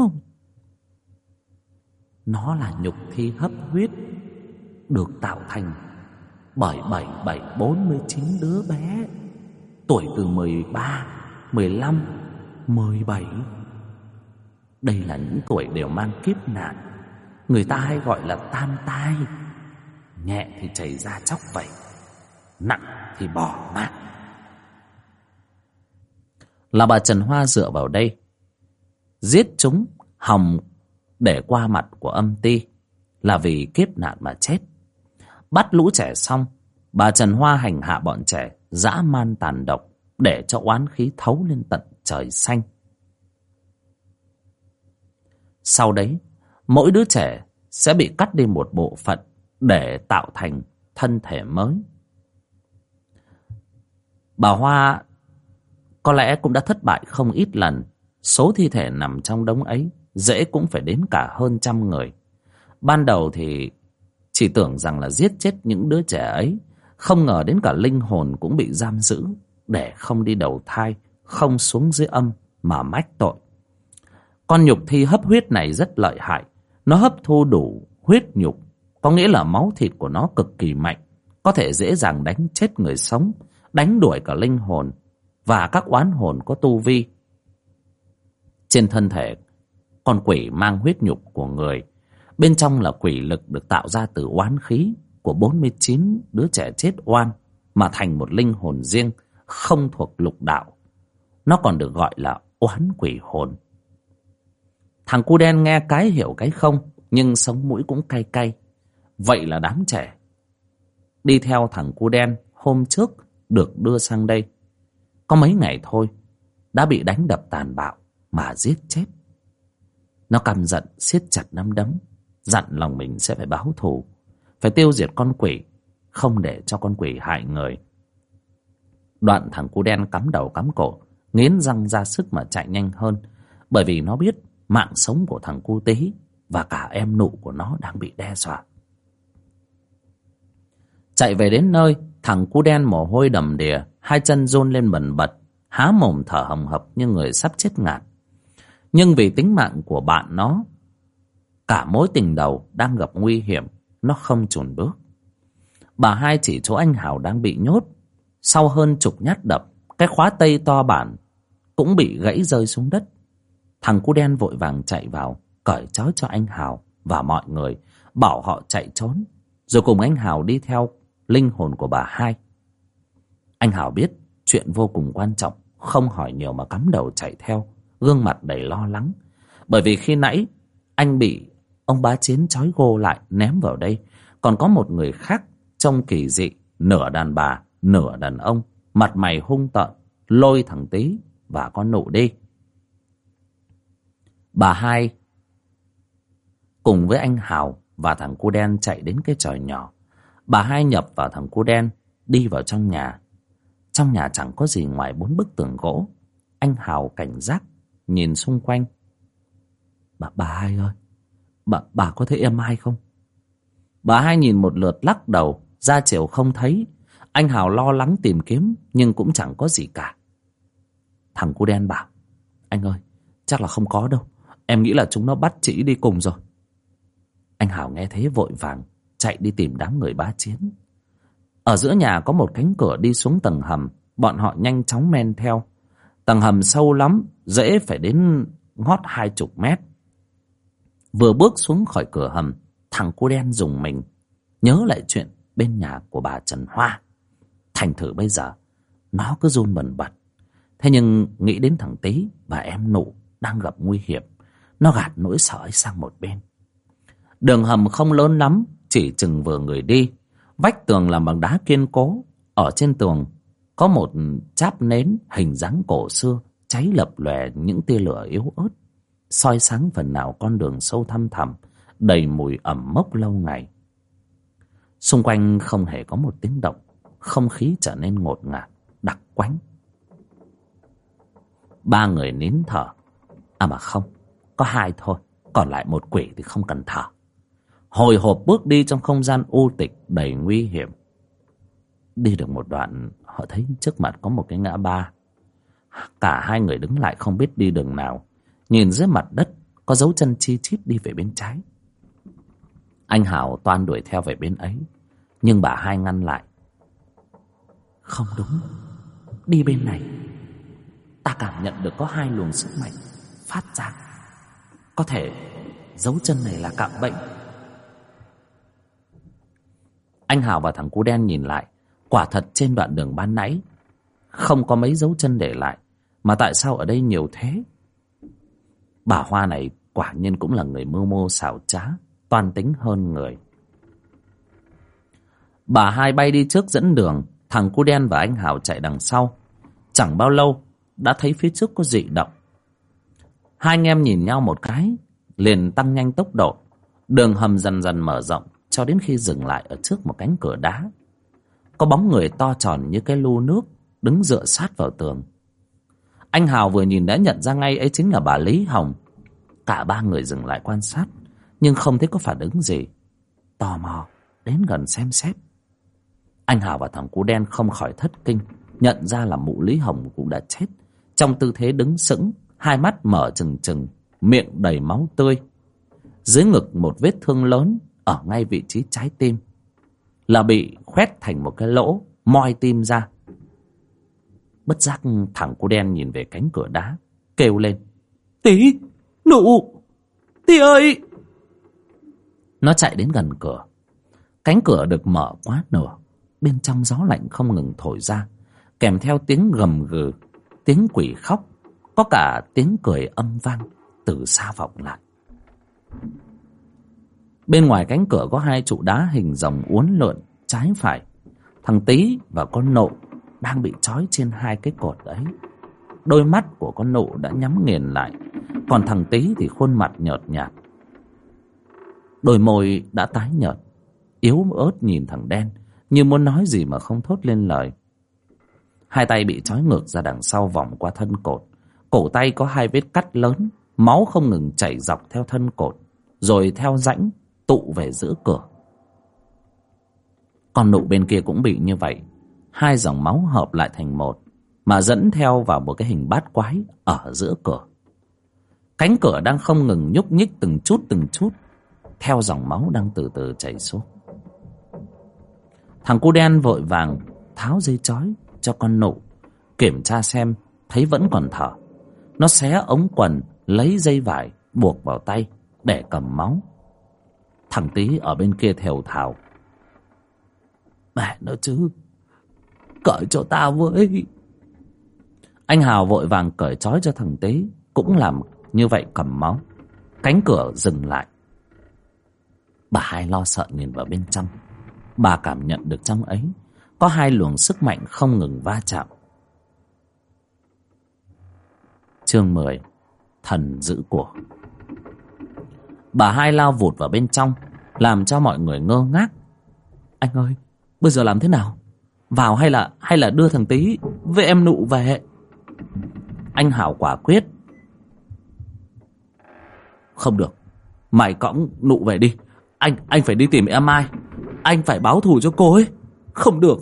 Nó là nhục thi hấp huyết, được tạo thành bởi 4749 đứa bé, tuổi từ 13, 15, 17. Đây là những tuổi đều mang kiếp nạn, người ta hay gọi là tam tai. Nhẹ thì chảy ra chóc vẩy, nặng thì bỏ mạng. Là bà Trần Hoa dựa vào đây giết chúng hòng để qua mặt của âm ty, là vì kiếp nạn mà chết. Bắt lũ trẻ xong, bà Trần Hoa hành hạ bọn trẻ dã man tàn độc, để cho oán khí thấu lên tận trời xanh. Sau đấy, mỗi đứa trẻ sẽ bị cắt đi một bộ phận để tạo thành thân thể mới. Bà Hoa có lẽ cũng đã thất bại không ít lần. Số thi thể nằm trong đống ấy dễ cũng phải đến cả hơn 100 người. Ban đầu thì chỉ tưởng rằng là giết chết những đứa trẻ ấy, không ngờ đến cả linh hồn cũng bị giam giữ để không đi đầu thai, không xuống dưới âm mà mách tội. Con nhục thi hấp huyết này rất lợi hại. Nó hấp thu đủ huyết nhục, có nghĩa là máu thịt của nó cực kỳ mạnh, có thể dễ dàng đánh chết người sống, đánh đuổi cả linh hồn và các oán hồn có tu vi. Trên thân thể con quỷ mang huyết nhục của người, bên trong là quỷ lực được tạo ra từ oán khí của 49 đứa trẻ chết oan mà thành một linh hồn riêng không thuộc lục đạo. Nó còn được gọi là oán quỷ hồn. Thằng cu đen nghe cái hiểu cái không, nhưng sống mũi cũng cay cay. Vậy là đám trẻ đi theo thằng cu đen hôm trước được đưa sang đây có mấy ngày thôi đã bị đánh đập tàn bạo mà giết chết. Nó căm giận siết chặt nắm đấm, dặn lòng mình sẽ phải báo thù, phải tiêu diệt con quỷ, không để cho con quỷ hại người. Đoạn thằng cu đen cắm đầu cắm cổ, nghiến răng ra sức mà chạy nhanh hơn, bởi vì nó biết mạng sống của thằng cu tí và cả em nụ của nó đang bị đe dọa. Chạy về đến nơi, thằng cu đen mồ hôi đầm đìa, hai chân run lên bần bật, há mồm thở hồng hộc như người sắp chết ngạt. Nhưng vì tính mạng của bạn nó, cả mối tình đầu đang gặp nguy hiểm, nó không chùn bước. Bà hai chỉ chỗ anh Hào đang bị nhốt. Sau hơn chục nhát đập, cái khóa tây to bản cũng bị gãy rơi xuống đất. Thằng cu đen vội vàng chạy vào, cởi trói cho anh Hào và mọi người, bảo họ chạy trốn, rồi cùng anh Hào đi theo linh hồn của bà hai. Anh Hào biết chuyện vô cùng quan trọng, không hỏi nhiều mà cắm đầu chạy theo, gương mặt đầy lo lắng. Bởi vì khi nãy anh bị ông bá Chiến trói gô lại ném vào đây, còn có một người khác trông kỳ dị, nửa đàn bà nửa đàn ông, mặt mày hung tợn, lôi thằng Tí và con Nụ đi. Bà hai cùng với anh Hào và thằng cu đen chạy đến cái chòi nhỏ. Bà hai nhập vào thằng cu đen, đi vào trong nhà. Trong nhà chẳng có gì ngoài 4 bức tường gỗ. Anh Hào cảnh giác nhìn xung quanh. Bà hai ơi, bà có thấy em Mai không? Bà hai nhìn một lượt lắc đầu, ra chiều không thấy. Anh Hào lo lắng tìm kiếm, nhưng cũng chẳng có gì cả. Thằng cu đen bảo: anh ơi, chắc là không có đâu, em nghĩ là chúng nó bắt chị đi cùng rồi. Anh Hào nghe thế vội vàng chạy đi tìm đám người bá Chiến. Ở giữa nhà có một cánh cửa đi xuống tầng hầm. Bọn họ nhanh chóng men theo. Tầng hầm sâu lắm, dễ phải đến ngót 20 mét. Vừa bước xuống khỏi cửa hầm, thằng cu đen rùng mình, nhớ lại chuyện bên nhà của bà Trần Hoa. Thành thử bây giờ nó cứ run bần bật. Thế nhưng nghĩ đến thằng Tí và em Nụ đang gặp nguy hiểm, nó gạt nỗi sợ ấy sang một bên. Đường hầm không lớn lắm, chỉ chừng vừa người đi. Vách tường làm bằng đá kiên cố. Ở trên tường có một cháp nến hình dáng cổ xưa, cháy lập lòe những tia lửa yếu ớt, soi sáng phần nào con đường sâu thăm thẳm, đầy mùi ẩm mốc lâu ngày. Xung quanh không hề có một tiếng động, không khí trở nên ngột ngạt, đặc quánh. Ba người nín thở. À mà không, có hai thôi, còn lại một quỷ thì không cần thở. Hồi hộp bước đi trong không gian u tịch đầy nguy hiểm. Đi được một đoạn, họ thấy trước mặt có một cái ngã ba. Cả hai người đứng lại không biết đi đường nào. Nhìn dưới mặt đất có dấu chân chi chít đi về bên trái. Anh Hào toan đuổi theo về bên ấy, nhưng bà hai ngăn lại. Không đúng, đi bên này. Ta cảm nhận được có hai luồng sức mạnh phát ra. Có thể dấu chân này là cạm bẫy. Anh Hào và thằng cu đen nhìn lại. Quả thật trên đoạn đường ban nãy không có mấy dấu chân để lại, mà tại sao ở đây nhiều thế? Bà Hoa này quả nhiên cũng là người mưu mô xảo trá, toan tính hơn người. Bà hai bay đi trước dẫn đường, thằng cu đen và anh Hào chạy đằng sau. Chẳng bao lâu đã thấy phía trước có dị động. Hai anh em nhìn nhau một cái, liền tăng nhanh tốc độ. Đường hầm dần dần mở rộng cho đến khi dừng lại ở trước một cánh cửa đá. Có bóng người to tròn như cái lu nước đứng dựa sát vào tường. Anh Hào vừa nhìn đã nhận ra ngay ấy chính là bà Lý Hồng. Cả ba người dừng lại quan sát, nhưng không thấy có phản ứng gì. Tò mò đến gần xem xét. Anh Hào và thằng cu đen không khỏi thất kinh, nhận ra là mụ Lý Hồng cũng đã chết, trong tư thế đứng sững, hai mắt mở trừng trừng, miệng đầy máu tươi. Dưới ngực một vết thương lớn ở ngay vị trí trái tim, là bị khoét thành một cái lỗ moi tim ra. Bất giác thằng cu đen nhìn về cánh cửa đá, kêu lên: Tí, Nụ, Tí ơi! Nó chạy đến gần cửa. Cánh cửa được mở quá nửa, bên trong gió lạnh không ngừng thổi ra, kèm theo tiếng gầm gừ, tiếng quỷ khóc, có cả tiếng cười âm vang từ xa vọng lại. Bên ngoài cánh cửa có hai trụ đá hình rồng uốn lượn trái phải. Thằng Tý và con Nộ đang bị trói trên hai cái cột ấy. Đôi mắt của con Nộ đã nhắm nghiền lại, còn thằng Tý thì khuôn mặt nhợt nhạt, đôi môi đã tái nhợt, yếu ớt nhìn thằng Đen, như muốn nói gì mà không thốt lên lời. Hai tay bị trói ngược ra đằng sau vòng qua thân cột. Cổ tay có hai vết cắt lớn, máu không ngừng chảy dọc theo thân cột, rồi theo rãnh tụ về giữa cửa. Con Nụ bên kia cũng bị như vậy. Hai dòng máu hợp lại thành một, mà dẫn theo vào một cái hình bát quái ở giữa cửa. Cánh cửa đang không ngừng nhúc nhích từng chút, theo dòng máu đang từ từ chảy xuống. Thằng cu đen vội vàng tháo dây trói cho con Nụ, kiểm tra xem thấy vẫn còn thở. Nó xé ống quần, lấy dây vải buộc vào tay để cầm máu. Thằng Tý ở bên kia thều thào: "Mẹ nó chứ, cởi cho tao với." Anh Hào vội vàng cởi trói cho thằng Tý, cũng làm như vậy cầm máu. Cánh cửa dừng lại. Bà Hai lo sợ nhìn vào bên trong. Bà cảm nhận được trong ấy có hai luồng sức mạnh không ngừng va chạm. Chương 10: Thần giữ của. Bà Hai lao vụt vào bên trong, làm cho mọi người ngơ ngác. "Anh ơi, bây giờ làm thế nào? Vào hay là đưa thằng Tý với em Nụ về?" Anh Hảo quả quyết: "Không được, mày cõng Nụ về đi. Anh phải đi tìm em Mai. Anh phải báo thù cho cô ấy. Không được."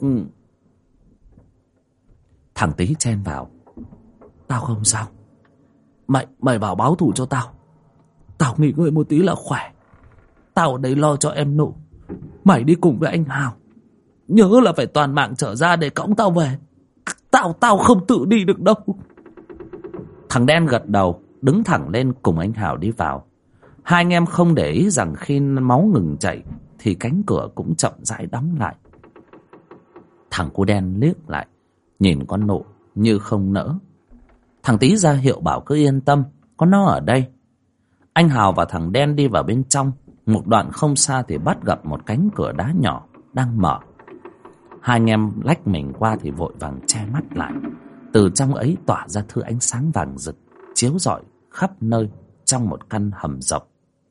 Thằng Tý chen vào: "Tao không sao. Mày vào báo thù cho tao. Tao nghỉ ngơi một tí là khỏe. Tao ở đây lo cho em Nụ. Mày đi cùng với anh Hào. Nhớ là phải toàn mạng trở ra để cõng tao về. Tao không tự đi được đâu." Thằng Đen gật đầu, đứng thẳng lên cùng anh Hào đi vào. Hai anh em không để ý rằng khi máu ngừng chảy thì cánh cửa cũng chậm rãi đóng lại. Thằng cu Đen liếc lại, nhìn con Nụ như không nỡ. Thằng Tý ra hiệu bảo cứ yên tâm, có nó ở đây. Anh Hào và thằng Đen đi vào bên trong. Một đoạn không xa thì bắt gặp một cánh cửa đá nhỏ đang mở. Hai anh em lách mình qua thì vội vàng che mắt lại. Từ trong ấy tỏa ra thứ ánh sáng vàng rực, chiếu rọi khắp nơi trong một căn hầm rộng.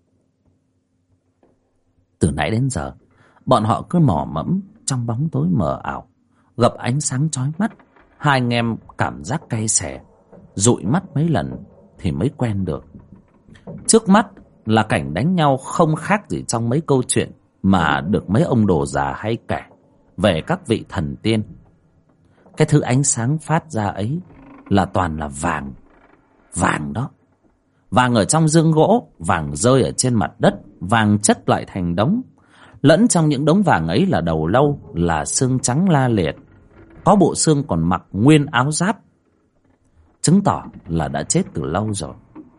Từ nãy đến giờ, bọn họ cứ mò mẫm trong bóng tối mờ ảo. Gặp ánh sáng chói mắt, hai anh em cảm giác cay xè, dụi mắt mấy lần thì mới quen được. Trước mắt là cảnh đánh nhau không khác gì trong mấy câu chuyện mà được mấy ông đồ già hay kể về các vị thần tiên. Cái thứ ánh sáng phát ra ấy là toàn là vàng. Vàng đó. Vàng ở trong giương gỗ, vàng rơi ở trên mặt đất, vàng chất lại thành đống. Lẫn trong những đống vàng ấy là đầu lâu, là xương trắng la liệt. Có bộ xương còn mặc nguyên áo giáp, chứng tỏ là đã chết từ lâu rồi.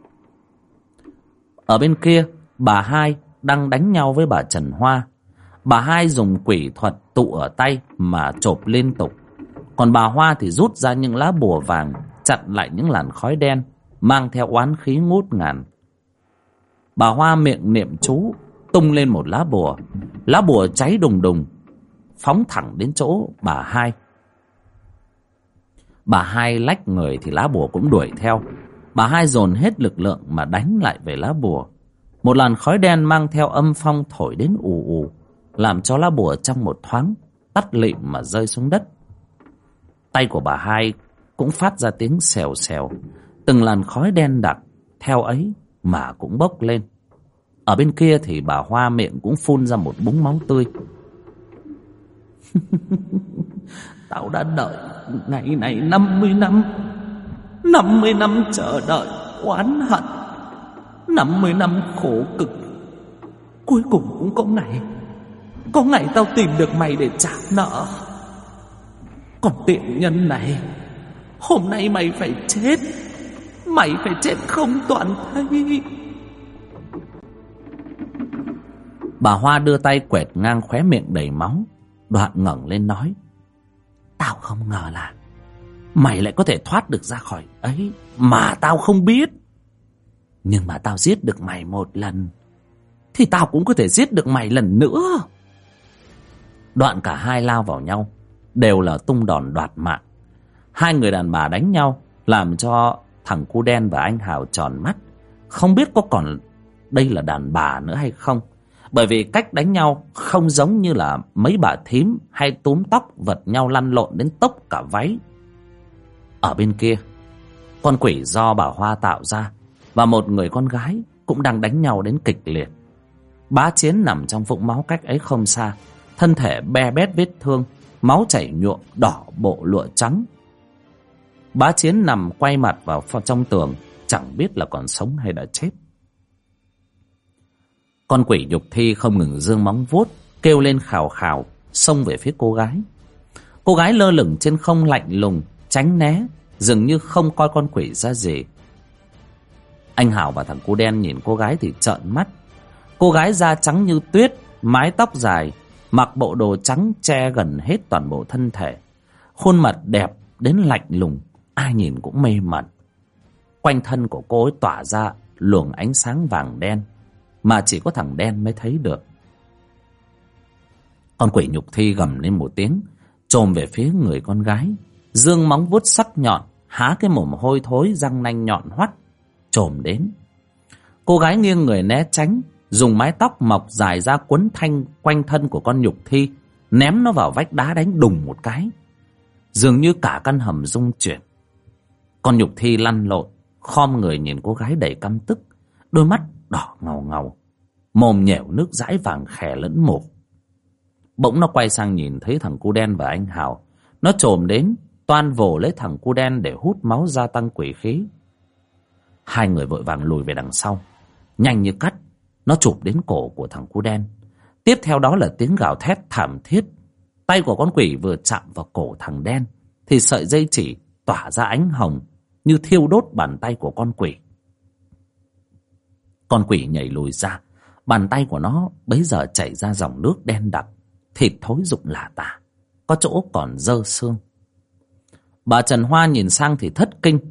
Ở bên kia, bà Hai đang đánh nhau với bà Trần Hoa. Bà Hai dùng quỷ thuật tụ ở tay mà chộp liên tục. Còn bà Hoa thì rút ra những lá bùa vàng chặn lại những làn khói đen mang theo oán khí ngút ngàn. Bà Hoa miệng niệm chú, tung lên một lá bùa. Lá bùa cháy đùng đùng, phóng thẳng đến chỗ bà Hai. Bà Hai lách người thì lá bùa cũng đuổi theo. Bà Hai dồn hết lực lượng mà đánh lại về lá bùa. Một làn khói đen mang theo âm phong thổi đến ù ù, làm cho lá bùa trong một thoáng tắt lịm mà rơi xuống đất. Tay của bà Hai cũng phát ra tiếng xèo xèo. Từng làn khói đen đặc theo ấy mà cũng bốc lên. Ở bên kia thì bà Hoa miệng cũng phun ra một búng máu tươi. Tao đã đợi ngày này 50 năm. 50 năm chờ đợi oán hận, 50 năm khổ cực. Cuối cùng cũng có ngày tao tìm được mày để trả nợ. Còn tiện nhân này, hôm nay mày phải chết. Mày phải chết không toàn thây. Bà Hoa đưa tay quẹt ngang khóe miệng đầy máu, đoạn ngẩng lên nói: Tao không ngờ là mày lại có thể thoát được ra khỏi ấy mà tao không biết. Nhưng mà tao giết được mày một lần thì tao cũng có thể giết được mày lần nữa. Đoạn cả hai lao vào nhau, đều là tung đòn đoạt mạng. Hai người đàn bà đánh nhau làm cho thằng cu đen và anh Hào tròn mắt, không biết có còn đây là đàn bà nữa hay không. Bởi vì cách đánh nhau không giống như là mấy bà thím hay túm tóc vật nhau lăn lộn đến tốc cả váy. Ở bên kia, con quỷ do bà Hoa tạo ra và một người con gái cũng đang đánh nhau đến kịch liệt. Bá Chiến nằm trong vũng máu cách ấy không xa, thân thể be bét vết thương, máu chảy nhuộm đỏ bộ lụa trắng. Bá Chiến nằm quay mặt vào trong tường, chẳng biết là còn sống hay đã chết. Con quỷ nhục thi không ngừng giương móng vuốt, kêu lên khào khào, xông về phía cô gái. Cô gái lơ lửng trên không lạnh lùng, tránh né, dường như không coi con quỷ ra gì. Anh Hào và thằng cu đen nhìn cô gái thì trợn mắt. Cô gái da trắng như tuyết, mái tóc dài, mặc bộ đồ trắng che gần hết toàn bộ thân thể, khuôn mặt đẹp đến lạnh lùng, ai nhìn cũng mê mẩn. Quanh thân của cô ấy tỏa ra luồng ánh sáng vàng đen mà chỉ có thằng đen mới thấy được. Con quỷ nhục thi gầm lên một tiếng, chồm về phía người con gái, giương móng vuốt sắc nhọn, há cái mồm hôi thối, răng nanh nhọn hoắt chồm đến. Cô gái nghiêng người né tránh, dùng mái tóc mọc dài ra quấn thanh quanh thân của con nhục thi, ném nó vào vách đá đánh đùng một cái. Dường như cả căn hầm rung chuyển. Con nhục thi lăn lộn, khom người nhìn cô gái đầy căm tức, đôi mắt đỏ ngầu ngầu, mồm nhẻo nước dãi vàng khè lẫn mục. Bỗng nó quay sang nhìn thấy thằng cu đen và anh Hào, nó chồm đến toan vồ lấy thằng cu đen để hút máu gia tăng quỷ khí. Hai người vội vàng lùi về đằng sau, nhanh như cắt. Nó chụp đến cổ của thằng cu đen, tiếp theo đó là tiếng gào thét thảm thiết. Tay của con quỷ vừa chạm vào cổ thằng đen thì sợi dây chỉ tỏa ra ánh hồng như thiêu đốt bàn tay của con quỷ. Con quỷ nhảy lùi ra, bàn tay của nó bấy giờ chảy ra dòng nước đen đặc, thịt thối rụng lả tả, có chỗ còn dơ xương. Bà Trần Hoa nhìn sang thì thất kinh.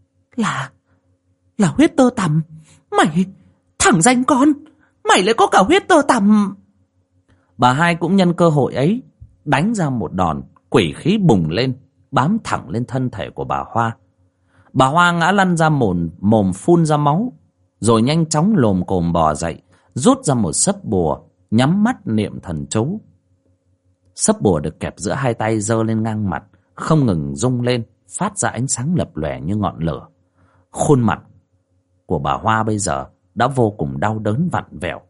Là huyết tơ tằm. Mày, thằng danh con, mày lại có cả huyết tơ tằm. Bà Hai cũng nhân cơ hội ấy đánh ra một đòn, quỷ khí bùng lên, bám thẳng lên thân thể của bà Hoa. Bà Hoa ngã lăn ra mồm phun ra máu, rồi nhanh chóng lồm cồm bò dậy, rút ra một sấp bùa, nhắm mắt niệm thần chú. Sấp bùa được kẹp giữa hai tay giơ lên ngang mặt, không ngừng rung lên, phát ra ánh sáng lập lòe như ngọn lửa. Khuôn mặt của bà Hoa bây giờ đã vô cùng đau đớn vặn vẹo.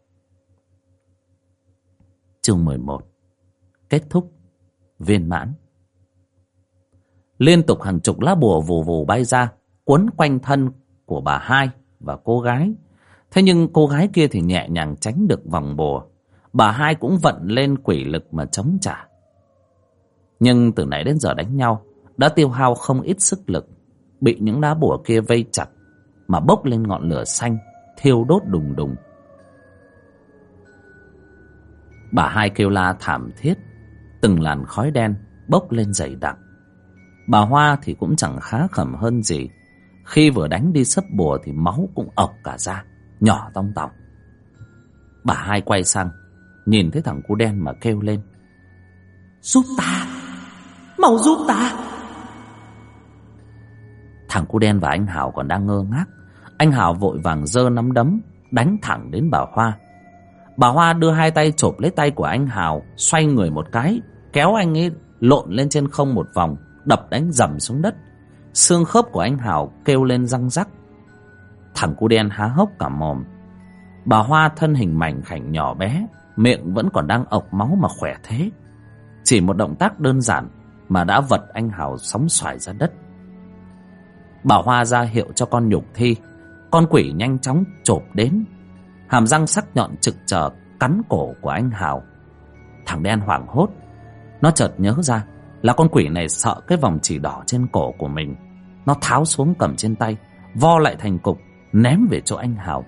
Chương 11 kết thúc viên mãn. Liên tục hàng chục lá bùa vù vù bay ra, quấn quanh thân của bà Hai và cô gái. Thế nhưng cô gái kia thì nhẹ nhàng tránh được vòng bùa. Bà Hai cũng vận lên quỷ lực mà chống trả. Nhưng từ nãy đến giờ đánh nhau đã tiêu hao không ít sức lực, bị những lá bùa kia vây chặt mà bốc lên ngọn lửa xanh thiêu đốt đùng đùng. Bà Hai kêu la thảm thiết, từng làn khói đen bốc lên dày đặc. Bà Hoa thì cũng chẳng khá khẩm hơn gì. Khi vừa đánh đi sấp bùa thì máu cũng ọc cả ra, nhỏ tong tòng. Bà Hai quay sang, nhìn thấy thằng cu đen mà kêu lên: Giúp ta, mau giúp ta. Thằng cu đen và anh Hào còn đang ngơ ngác. Anh Hào vội vàng giơ nắm đấm đánh thẳng đến bà Hoa. Bà Hoa đưa hai tay chộp lấy tay của anh Hào, xoay người một cái, kéo anh ấy lộn lên trên không một vòng, đập đánh dầm xuống đất. Xương khớp của anh Hào kêu lên răng rắc. Thằng cu đen há hốc cả mồm. Bà Hoa thân hình mảnh khảnh nhỏ bé, miệng vẫn còn đang ộc máu mà khỏe thế. Chỉ một động tác đơn giản mà đã vật anh Hào sóng xoài ra đất. Bà Hoa ra hiệu cho con nhục thi. Con quỷ nhanh chóng chộp đến, hàm răng sắc nhọn trực chờ cắn cổ của anh Hào. Thằng đen hoảng hốt, nó chợt nhớ ra là con quỷ này sợ cái vòng chỉ đỏ trên cổ của mình. Nó tháo xuống cầm trên tay, vo lại thành cục, ném về chỗ anh Hào.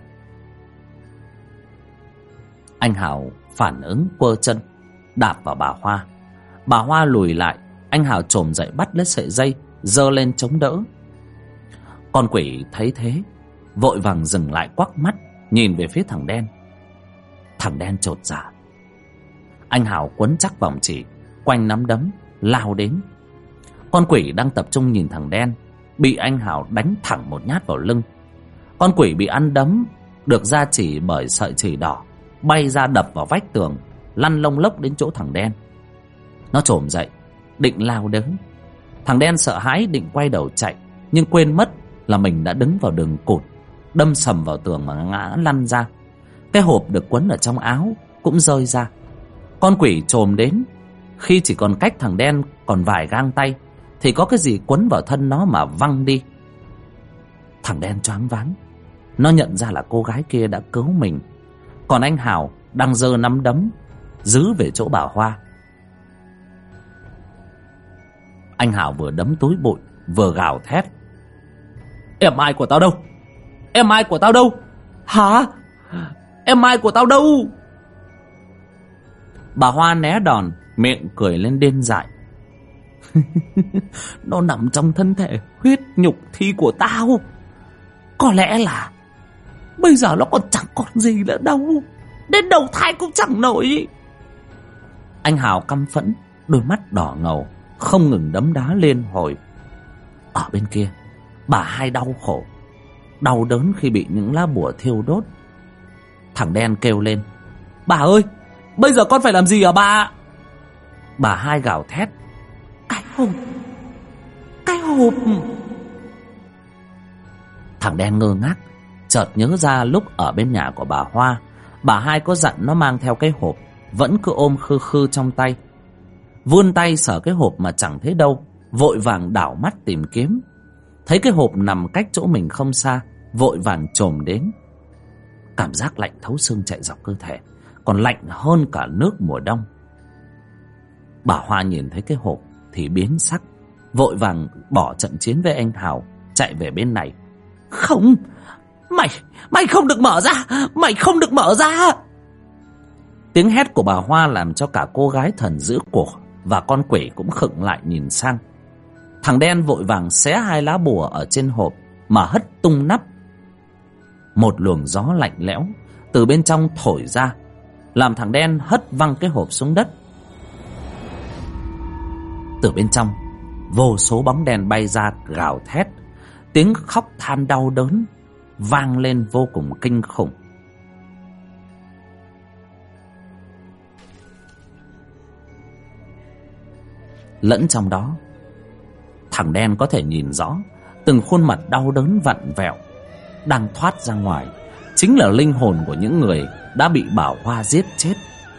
Anh Hào phản ứng quơ chân, đạp vào bà Hoa. Bà Hoa lùi lại, anh Hào chồm dậy bắt lấy sợi dây, giơ lên chống đỡ. Con quỷ thấy thế vội vàng dừng lại quắc mắt nhìn về phía thằng đen. Thằng đen chột dạ. Anh Hào quấn chắc vòng chỉ, quanh nắm đấm lao đến. Con quỷ đang tập trung nhìn thằng đen bị anh Hào đánh thẳng một nhát vào lưng. Con quỷ bị ăn đấm được gia chỉ bởi sợi chỉ đỏ, bay ra đập vào vách tường, lăn lông lốc đến chỗ thằng đen. Nó trồm dậy định lao đến. Thằng đen sợ hãi định quay đầu chạy, nhưng quên mất là mình đã đứng vào đường cụt, đâm sầm vào tường mà ngã lăn ra. Cái hộp được quấn ở trong áo cũng rơi ra. Con quỷ trồm đến, khi chỉ còn cách thằng đen còn vài gang tay thì có cái gì quấn vào thân nó mà văng đi. Thằng đen choáng váng. Nó nhận ra là cô gái kia đã cứu mình, còn anh Hào đang giơ nắm đấm giữ về chỗ bà Hoa. Anh Hào vừa đấm túi bụi vừa gào thét: "Em Mai của tao đâu? Em Mai của tao đâu? Hả? Em Mai của tao đâu?" Bà Hoa né đòn, miệng cười lên điên dại. "Nó nằm trong thân thể huyết nhục thi của tao. Có lẽ là bây giờ nó còn chẳng còn gì nữa đâu. Đến đầu thai cũng chẳng nổi." Anh Hào căm phẫn, đôi mắt đỏ ngầu, không ngừng đấm đá liên hồi. Ở bên kia, bà Hai đau khổ, đau đớn khi bị những lá bùa thiêu đốt. Thằng đen kêu lên: "Bà ơi, bây giờ con phải làm gì hả bà?" Bà Hai gào thét: "Cái hộp! Cái hộp!" Thằng đen ngơ ngác, chợt nhớ ra lúc ở bên nhà của bà Hoa, bà Hai có dặn nó mang theo cái hộp, vẫn cứ ôm khư khư trong tay. Vươn tay sờ cái hộp mà chẳng thấy đâu, vội vàng đảo mắt tìm kiếm. Thấy cái hộp nằm cách chỗ mình không xa, vội vàng chồm đến. Cảm giác lạnh thấu xương chạy dọc cơ thể, còn lạnh hơn cả nước mùa đông. Bà Hoa nhìn thấy cái hộp thì biến sắc, vội vàng bỏ trận chiến với anh Hào, chạy về bên này. "Không, mày không được mở ra, mày không được mở ra!" Tiếng hét của bà Hoa làm cho cả cô gái thần giữ cổ và con quỷ cũng khựng lại nhìn sang. Thằng đen vội vàng xé hai lá bùa ở trên hộp mà hất tung nắp. Một luồng gió lạnh lẽo từ bên trong thổi ra, làm thằng đen hất văng cái hộp xuống đất. Từ bên trong, vô số bóng đen bay ra gào thét, tiếng khóc than đau đớn vang lên vô cùng kinh khủng. Lẫn trong đó, thằng đen có thể nhìn rõ từng khuôn mặt đau đớn vặn vẹo đang thoát ra ngoài, chính là linh hồn của những người đã bị bà Hoa giết chết.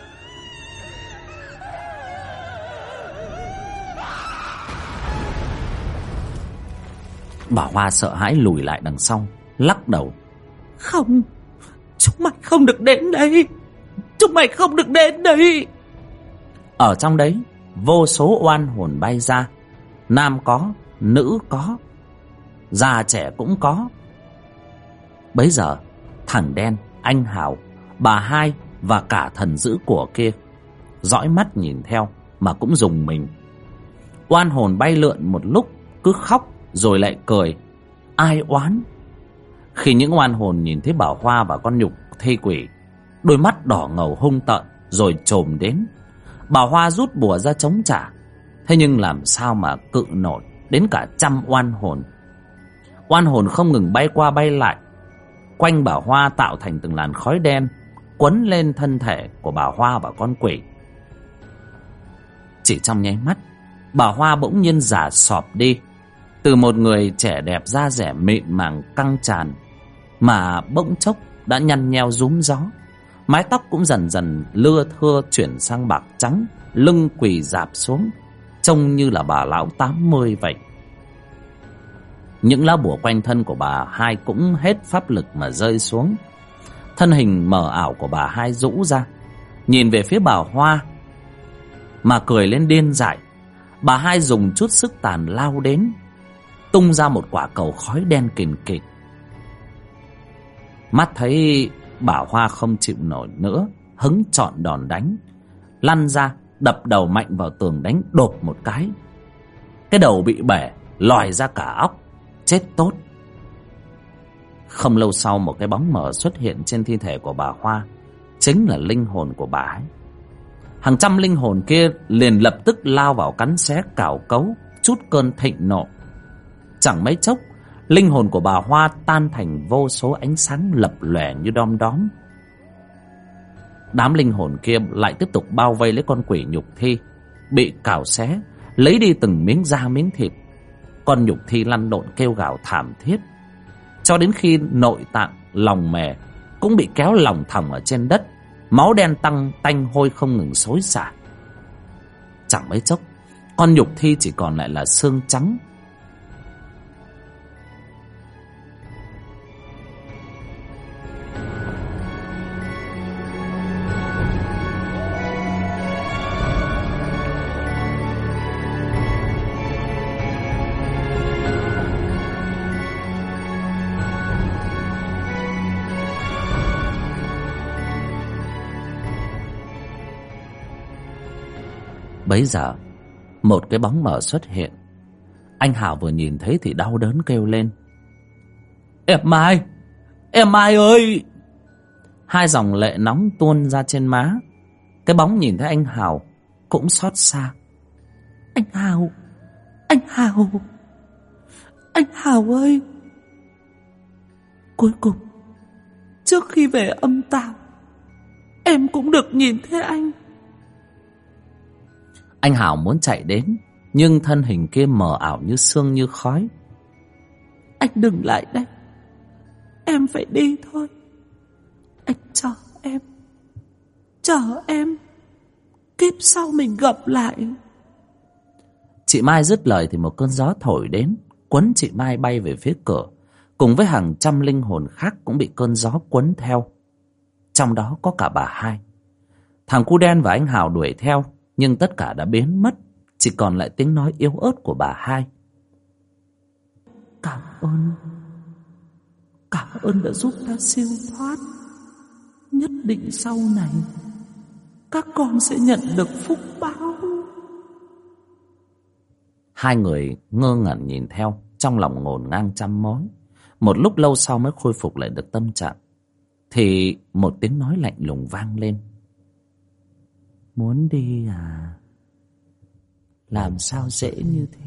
Bà Hoa sợ hãi lùi lại đằng sau, lắc đầu: "Không, chúng mày không được đến đây. Chúng mày không được đến đây." Ở trong đấy, vô số oan hồn bay ra, nam có, nữ có, già trẻ cũng có. Bấy giờ, thằng đen, anh Hào, bà Hai và cả thần giữ của kia dõi mắt nhìn theo mà cũng rùng mình. Oan hồn bay lượn một lúc, cứ khóc rồi lại cười, ai oán. Khi những oan hồn nhìn thấy bà Hoa và con nhục thây quỷ, đôi mắt đỏ ngầu hung tợn rồi chồm đến. Bà Hoa rút bùa ra chống trả, thế nhưng làm sao mà cự nổi đến cả 100 oan hồn. Oan hồn không ngừng bay qua bay lại quanh bà Hoa, tạo thành từng làn khói đen quấn lên thân thể của bà Hoa và con quỷ. Chỉ trong nháy mắt, bà Hoa bỗng nhiên già sọp đi, từ một người trẻ đẹp da dẻ mịn màng căng tràn mà bỗng chốc đã nhăn nheo rúm gió. Mái tóc cũng dần dần lưa thưa chuyển sang bạc trắng, lưng quỳ rạp xuống, trông như là bà lão 80 vậy. Những lá bùa quanh thân của bà Hai cũng hết pháp lực mà rơi xuống. Thân hình mờ ảo của bà Hai rũ ra, nhìn về phía bà Hoa mà cười lên điên dại. Bà Hai dùng chút sức tàn lao đến, tung ra một quả cầu khói đen kìn kịt. Mắt thấy bà Hoa không chịu nổi nữa, hứng chọn đòn đánh, lăn ra đập đầu mạnh vào tường đánh đột một cái. Cái đầu bị bể, lòi ra cả óc, chết tốt. Không lâu sau, một cái bóng mờ xuất hiện trên thi thể của bà Hoa, chính là linh hồn của bà ấy. Hàng trăm linh hồn kia liền lập tức lao vào cắn xé cào cấu, trút cơn thịnh nộ. Chẳng mấy chốc, linh hồn của bà Hoa tan thành vô số ánh sáng lập lòe như đom đóm. Đám linh hồn kia lại tiếp tục bao vây lấy con quỷ nhục thi, bị cào xé, lấy đi từng miếng da miếng thịt. Con nhục thi lăn lộn kêu gào thảm thiết, cho đến khi nội tạng, lòng mề cũng bị kéo lòng thòng ở trên đất. Máu đen tanh hôi không ngừng xối xả. Chẳng mấy chốc, con nhục thi chỉ còn lại là xương trắng. Bấy giờ, một cái bóng mờ xuất hiện. Anh Hào vừa nhìn thấy thì đau đớn kêu lên: Em Mai! Em Mai ơi! Hai dòng lệ nóng tuôn ra trên má. Cái bóng nhìn thấy anh Hào cũng xót xa. Anh Hào! Anh Hào! Anh Hào ơi! Cuối cùng, trước khi về âm tào, em cũng được nhìn thấy anh. Anh Hào muốn chạy đến, nhưng thân hình kia mờ ảo như sương như khói. Anh đừng lại đây, em phải đi thôi. Anh chờ em, kiếp sau mình gặp lại. Chị Mai dứt lời thì một cơn gió thổi đến, quấn chị Mai bay về phía cửa, cùng với hàng trăm linh hồn khác cũng bị cơn gió quấn theo. Trong đó có cả bà Hai. Thằng cu đen và anh Hào đuổi theo, nhưng tất cả đã biến mất, chỉ còn lại tiếng nói yếu ớt của bà Hai. Cảm ơn đã giúp ta siêu thoát. Nhất định sau này các con sẽ nhận được phúc báo. Hai người ngơ ngẩn nhìn theo, trong lòng ngổn ngang trăm mối. Một lúc lâu sau mới khôi phục lại được tâm trạng, thì một tiếng nói lạnh lùng vang lên: Muốn đi à? Làm sao dễ như thế?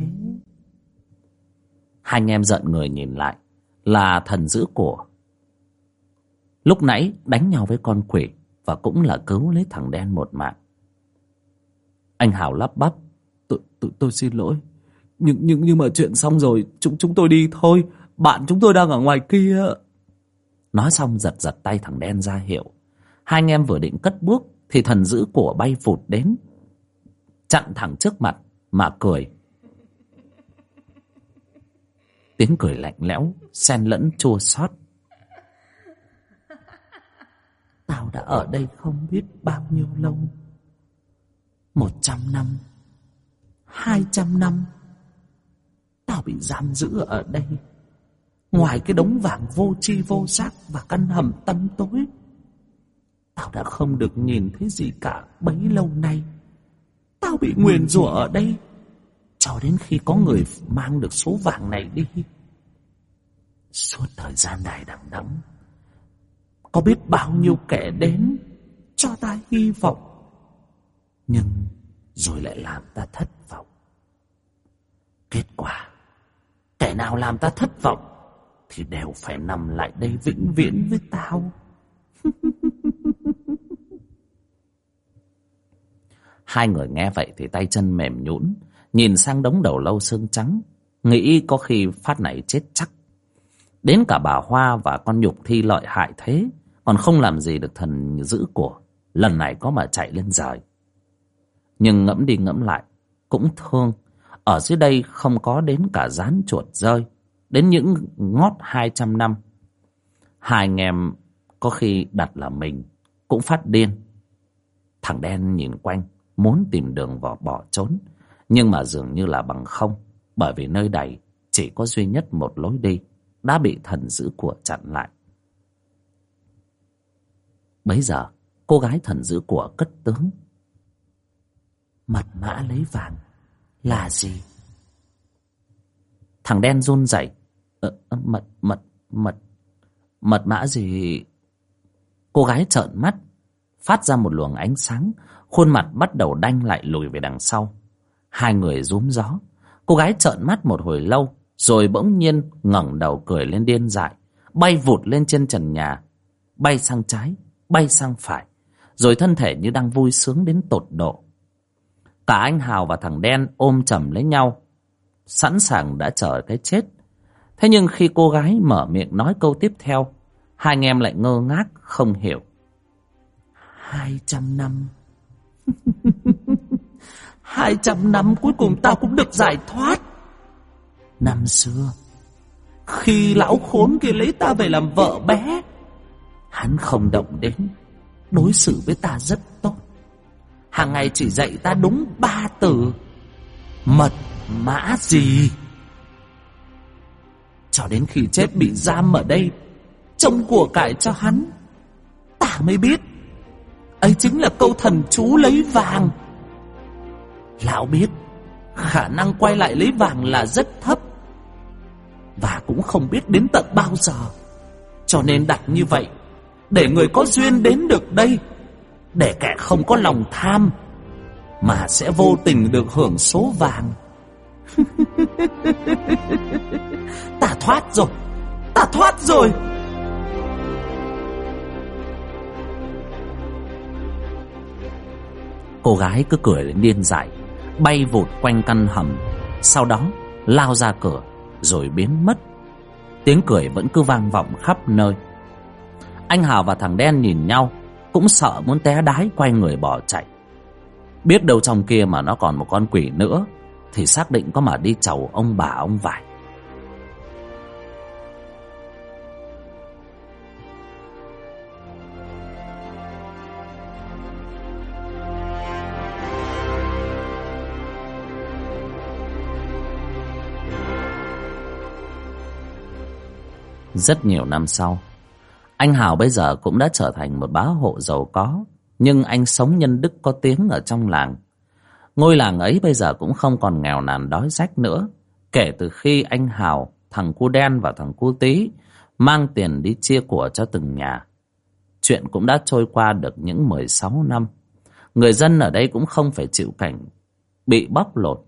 Hai anh em giận người nhìn lại, là thần giữ của lúc nãy đánh nhau với con quỷ, và cũng là cứu lấy thằng đen một mạng. Anh Hào lắp bắp: Tôi xin lỗi, nhưng mà chuyện xong rồi, chúng tôi đi thôi, bạn chúng tôi đang ở ngoài kia. Nói xong giật giật tay thằng đen ra hiệu. Hai anh em vừa định cất bước thì thần giữ của bay vụt đến, chặn thẳng trước mặt mà cười. Tiếng cười lạnh lẽo xen lẫn chua xót: Tao đã ở đây không biết bao nhiêu lâu, 100 năm, 200 năm. Tao bị giam giữ ở đây, ngoài cái đống vàng vô tri vô giác và căn hầm tăm tối. Tao đã không được nhìn thấy gì cả bấy lâu nay. Tao bị nguyền rủa ở đây, cho đến khi có người mang được số vàng này đi. Suốt thời gian dài đằng đẵng, có biết bao nhiêu kẻ đến cho ta hy vọng, nhưng rồi lại làm ta thất vọng. Kết quả, kẻ nào làm ta thất vọng thì đều phải nằm lại đây vĩnh viễn với tao. Hai người nghe vậy thì tay chân mềm nhũn, nhìn sang đống đầu lâu xương trắng, nghĩ có khi phát này chết chắc. Đến cả bà Hoa và con nhục thi lợi hại thế, còn không làm gì được thần giữ của, lần này có mà chạy lên rời. Nhưng ngẫm đi ngẫm lại cũng thương, ở dưới đây không có đến cả rán chuột rơi, đến những ngót 200 năm. Hai anh em có khi đặt là mình cũng phát điên. Thằng đen nhìn quanh, muốn tìm đường bỏ trốn, nhưng mà dường như là bằng không, bởi vì nơi đây chỉ có duy nhất một lối đi, đã bị thần giữ của chặn lại. Bấy giờ cô gái thần giữ của cất tướng: Mật mã lấy vàng là gì? Thằng đen run rẩy: Mật mã gì? Cô gái trợn mắt, phát ra một luồng ánh sáng, khuôn mặt bắt đầu đanh lại lùi về đằng sau. Hai người rúm gió. Cô gái trợn mắt một hồi lâu, rồi bỗng nhiên ngẩng đầu cười lên điên dại, bay vụt lên trên trần nhà, bay sang trái, bay sang phải, rồi thân thể như đang vui sướng đến tột độ. Cả anh Hào và thằng Đen ôm chầm lấy nhau, sẵn sàng đã chờ cái chết. Thế nhưng khi cô gái mở miệng nói câu tiếp theo, hai anh em lại ngơ ngác không hiểu. 200 năm 200 năm cuối cùng tao cũng được giải thoát. Năm xưa, khi lão khốn kia lấy ta về làm vợ bé, hắn không động đến, đối xử với ta rất tốt. Hàng ngày chỉ dạy ta đúng 3 từ: mật mã gì. Cho đến khi chết bị giam ở đây, trông của cải cho hắn, ta mới biết ấy chính là câu thần chú lấy vàng. Lão biết khả năng quay lại lấy vàng là rất thấp, và cũng không biết đến tận bao giờ, cho nên đặt như vậy, để người có duyên đến được đây, để kẻ không có lòng tham mà sẽ vô tình được hưởng số vàng. Ta thoát rồi, ta thoát rồi. Cô gái cứ cười đến điên dại, bay vụt quanh căn hầm, sau đó lao ra cửa rồi biến mất. Tiếng cười vẫn cứ vang vọng khắp nơi. Anh Hào và thằng Đen nhìn nhau, cũng sợ muốn té đái, quay người bỏ chạy. Biết đâu trong kia mà nó còn một con quỷ nữa, thì xác định có mà đi chầu ông bà ông vải. Rất nhiều năm sau, anh Hào bây giờ cũng đã trở thành một bá hộ giàu có, nhưng anh sống nhân đức có tiếng ở trong làng. Ngôi làng ấy bây giờ cũng không còn nghèo nàn đói rách nữa, kể từ khi anh Hào, thằng cu Đen và thằng cu Tí mang tiền đi chia của cho từng nhà. Chuyện cũng đã trôi qua được những 16 năm. Người dân ở đây cũng không phải chịu cảnh bị bóc lột.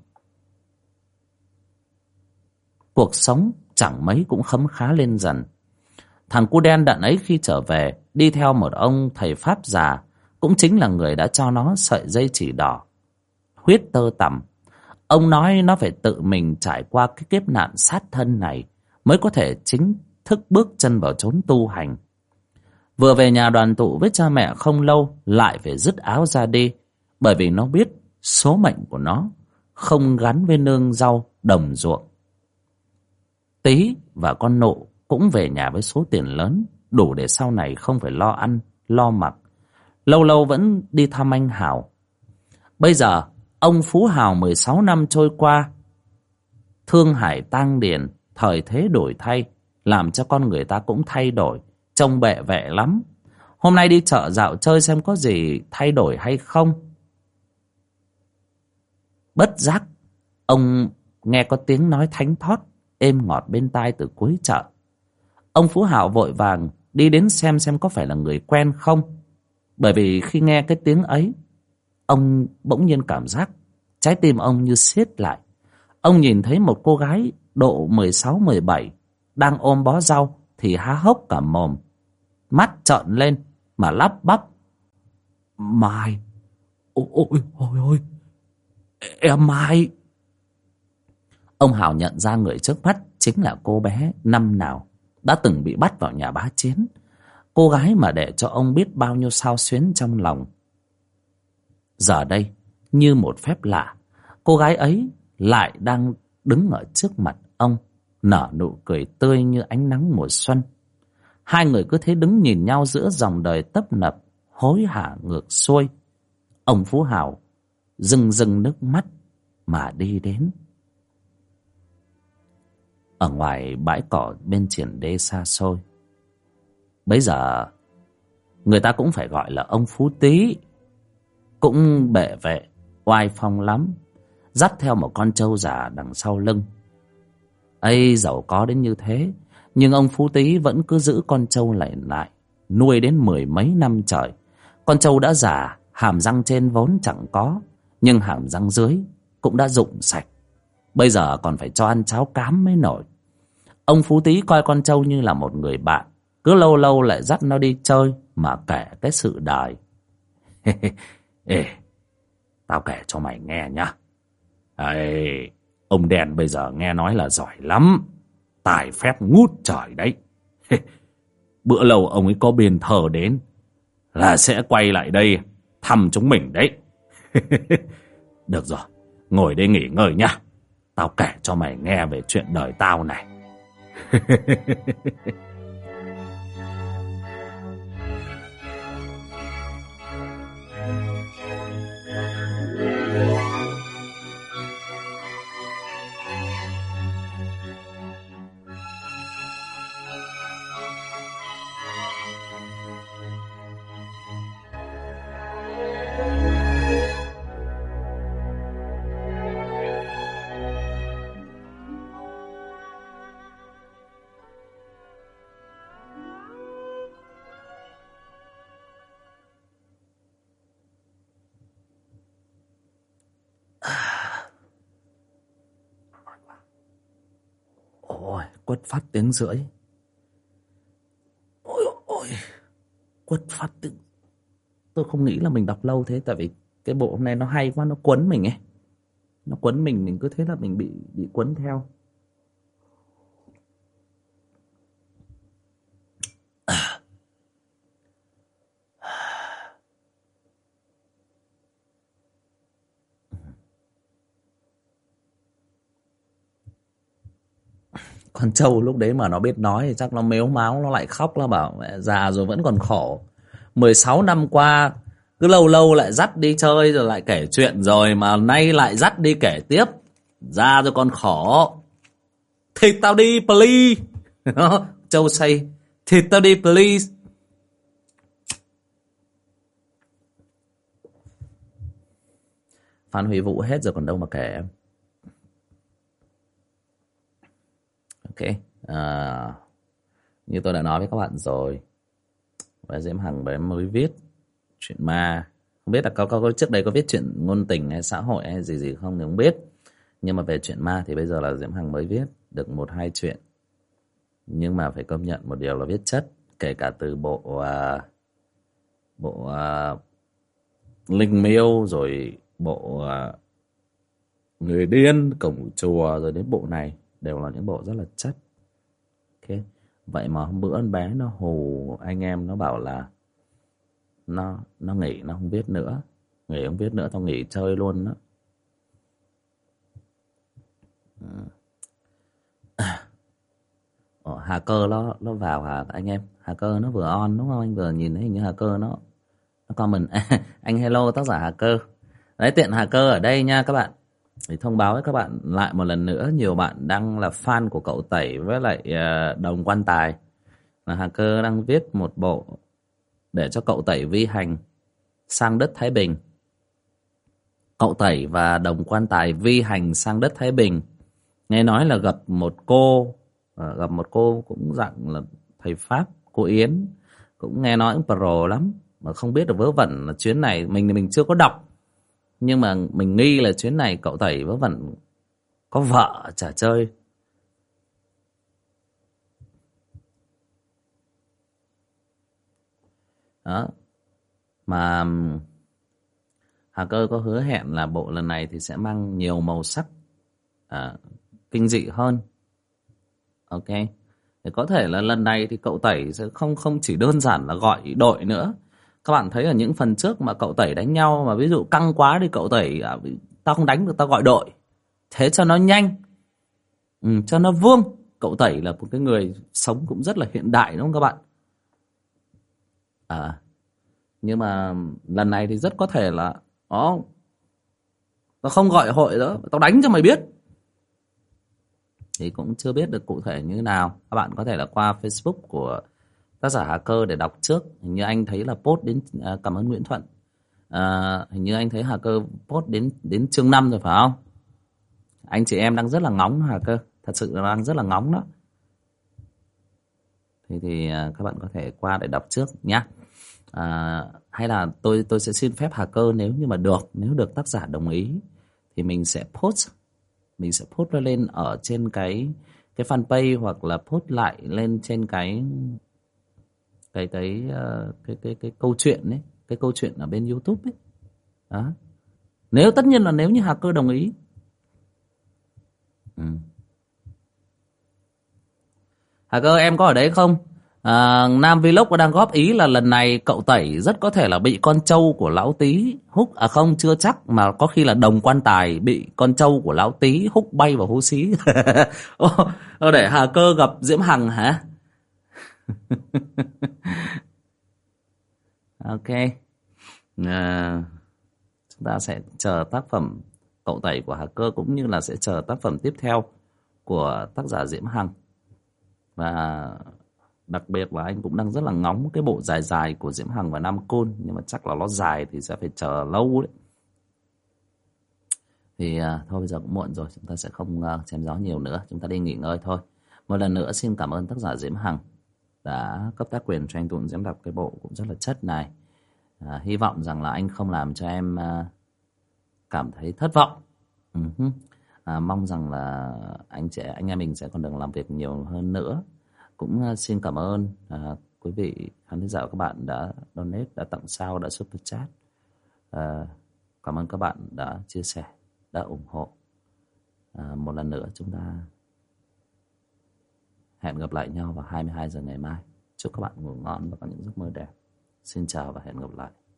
Cuộc sống chẳng mấy cũng khấm khá lên dần. Thằng cu Đen đợt ấy khi trở về, đi theo một ông thầy pháp già, cũng chính là người đã cho nó sợi dây chỉ đỏ, huyết tơ tằm. Ông nói nó phải tự mình trải qua cái kiếp nạn sát thân này mới có thể chính thức bước chân vào chốn tu hành. Vừa về nhà đoàn tụ với cha mẹ không lâu, lại phải dứt áo ra đi, bởi vì nó biết số mệnh của nó không gắn với nương rau đồng ruộng. Tí và con Nụ cũng về nhà với số tiền lớn, đủ để sau này không phải lo ăn, lo mặc. Lâu lâu vẫn đi thăm anh Hào. Bây giờ, ông Phú Hào 16 năm trôi qua, thương hải tang điền, thời thế đổi thay, làm cho con người ta cũng thay đổi, trông bệ vệ lắm. Hôm nay đi chợ dạo chơi xem có gì thay đổi hay không. Bất giác, ông nghe có tiếng nói thánh thót, êm ngọt bên tai từ cuối chợ. Ông Phú Hào vội vàng đi đến xem có phải là người quen không. Bởi vì khi nghe cái tiếng ấy, ông bỗng nhiên cảm giác trái tim ông như siết lại. Ông nhìn thấy một cô gái độ 16-17 đang ôm bó rau thì há hốc cả mồm, mắt trợn lên mà lắp bắp: Mai, ôi, em Mai. Ông Hào nhận ra người trước mắt chính là cô bé năm nào đã từng bị bắt vào nhà bá Chiến. Cô gái mà để cho ông biết bao nhiêu xao xuyến trong lòng. Giờ đây, như một phép lạ, cô gái ấy lại đang đứng ở trước mặt ông, nở nụ cười tươi như ánh nắng mùa xuân. Hai người cứ thế đứng nhìn nhau giữa dòng đời tấp nập, hối hả ngược xuôi. Ông Phú Hào rưng rưng nước mắt mà đi đến. Ở ngoài bãi cỏ bên triển đê xa xôi, bấy giờ người ta cũng phải gọi là ông Phú Tý, cũng bệ vệ oai phong lắm, dắt theo một con trâu già đằng sau lưng. Ấy giàu có đến như thế, Nhưng ông Phú Tý vẫn cứ giữ con trâu lại, nuôi đến 10 mấy năm trời. Con trâu đã già, hàm răng trên vốn chẳng có, nhưng hàm răng dưới cũng đã rụng sạch. Bây giờ còn phải cho ăn cháo cám mới nổi. Ông Phú Tý coi con trâu như là một người bạn, cứ lâu lâu lại dắt nó đi chơi mà kể cái sự đời. Ê, tao kể cho mày nghe nhá. Ê, ông đen bây giờ nghe nói là giỏi lắm, tài phép ngút trời đấy. Bữa lâu ông ấy có biên thờ đến là sẽ quay lại đây thăm chúng mình đấy. Được rồi, ngồi đây nghỉ ngơi nhá. Tao kể cho mày nghe về chuyện đời tao này. Ôi, quất phát tiếng rưỡi. Ôi ôi, quất phát tiếng. Tôi không nghĩ là mình đọc lâu thế, tại vì cái bộ hôm nay nó hay quá, nó quấn mình ấy. Nó quấn mình cứ thế là mình bị quấn theo. Con trâu lúc đấy mà nó biết nói thì chắc nó mếu máo, nó lại khóc, nó bảo mẹ già rồi vẫn còn khổ. 16 năm qua cứ lâu lâu lại dắt đi chơi rồi lại kể chuyện, rồi mà nay lại dắt đi kể tiếp. Già rồi còn khổ. Thịt tao đi please. Trâu say thịt tao đi please. Phan Huy Vũ hết rồi còn đâu mà kể em. Ok, như tôi đã nói với các bạn rồi, và Diễm Hằng mới viết chuyện ma. Không biết là có trước đây có viết chuyện ngôn tình hay xã hội hay gì không thì không biết. Nhưng mà về chuyện ma thì bây giờ là Diễm Hằng mới viết được 1-2 chuyện. Nhưng mà phải công nhận một điều là viết chất. Kể cả từ bộ Linh Miêu, rồi bộ Người Điên, Cổng Chùa, rồi đến bộ này đều là những bộ rất là chất. Ok, vậy mà hôm bữa con bé nó hù anh em, nó bảo là nó nghỉ, nó không viết nữa. Nghỉ không viết nữa, tao nghỉ chơi luôn đó. Hà Cơ nó vào hả anh em? Hà Cơ nó vừa on đúng không? Anh vừa nhìn thấy hình như Hà Cơ nó comment. Anh hello tác giả Hà Cơ. Đấy, tiện Hà Cơ ở đây nha các bạn. Để thông báo với các bạn lại một lần nữa, nhiều bạn đang là fan của cậu Tẩy với lại Đồng Quan Tài. Hà Cơ đang viết một bộ để cho cậu Tẩy vi hành sang đất Thái Bình. Cậu Tẩy và Đồng Quan Tài vi hành sang đất Thái Bình. Nghe nói là gặp một cô cũng dạng là thầy Pháp, cô Yến. Cũng nghe nói cũng pro lắm. Mà không biết được vớ vẩn là chuyến này, mình chưa có đọc. Nhưng mà mình nghi là chuyến này cậu Tẩy vớ vẩn có vợ chả chơi. Đó. Mà Hà Cơ có hứa hẹn là bộ lần này thì sẽ mang nhiều màu sắc kinh dị hơn. Ok, thì có thể là lần này thì cậu Tẩy sẽ không chỉ đơn giản là gọi đội nữa. Các bạn thấy ở những phần trước mà cậu Tẩy đánh nhau mà ví dụ căng quá thì cậu Tẩy tao không đánh được, tao gọi đội, thế cho nó nhanh, cho nó vuông. Cậu Tẩy là một cái người sống cũng rất là hiện đại đúng không các bạn? Nhưng mà lần này thì rất có thể là tao không gọi hội nữa, tao đánh cho mày biết. Thì cũng chưa biết được cụ thể như thế nào. Các bạn có thể là qua Facebook của tác giả Hà Cơ để đọc trước. Hình như anh thấy là post đến cảm ơn Nguyễn Thuận. Hình như anh thấy Hà Cơ post đến chương 5 rồi phải không? Anh chị em đang rất là ngóng Hà Cơ, thật sự là đang rất là ngóng đó. thì các bạn có thể qua để đọc trước nhé. Hay là tôi sẽ xin phép Hà Cơ, nếu như mà nếu được tác giả đồng ý thì mình sẽ post nó lên ở trên cái fanpage, hoặc là post lại lên trên cái câu chuyện ấy, cái câu chuyện ở bên YouTube ấy. Đó. Tất nhiên là nếu như Hà Cơ đồng ý. Hà Cơ em có ở đấy không? Nam Vlog đang góp ý là lần này cậu Tẩy rất có thể là bị con trâu của Lão Tý húc. Không, chưa chắc, mà có khi là đồng quan tài bị con trâu của Lão Tý húc bay vào hố xí. Để Hà Cơ gặp Diễm Hằng hả? Ok. Chúng ta sẽ chờ tác phẩm cậu Tẩy của Hà Cơ, cũng như là sẽ chờ tác phẩm tiếp theo của tác giả Diễm Hằng. Và đặc biệt là anh cũng đang rất là ngóng cái bộ dài dài của Diễm Hằng và Nam Côn, nhưng mà chắc là nó dài thì sẽ phải chờ lâu đấy. Thì thôi bây giờ cũng muộn rồi, chúng ta sẽ không chém gió nhiều nữa, chúng ta đi nghỉ ngơi thôi. Một lần nữa xin cảm ơn tác giả Diễm Hằng đã cấp tác quyền cho anh Tùng diễn đọc cái bộ cũng rất là chất này. Hy vọng rằng là anh không làm cho em cảm thấy thất vọng. Mong rằng là anh em mình sẽ còn được làm việc nhiều hơn nữa. Cũng xin cảm ơn quý vị khán giả, các bạn đã donate, đã tặng sao, đã super chat. Cảm ơn các bạn đã chia sẻ, đã ủng hộ. Một lần nữa chúng ta hẹn gặp lại nhau vào 22 giờ ngày mai. Chúc các bạn ngủ ngon và có những giấc mơ đẹp. Xin chào và hẹn gặp lại.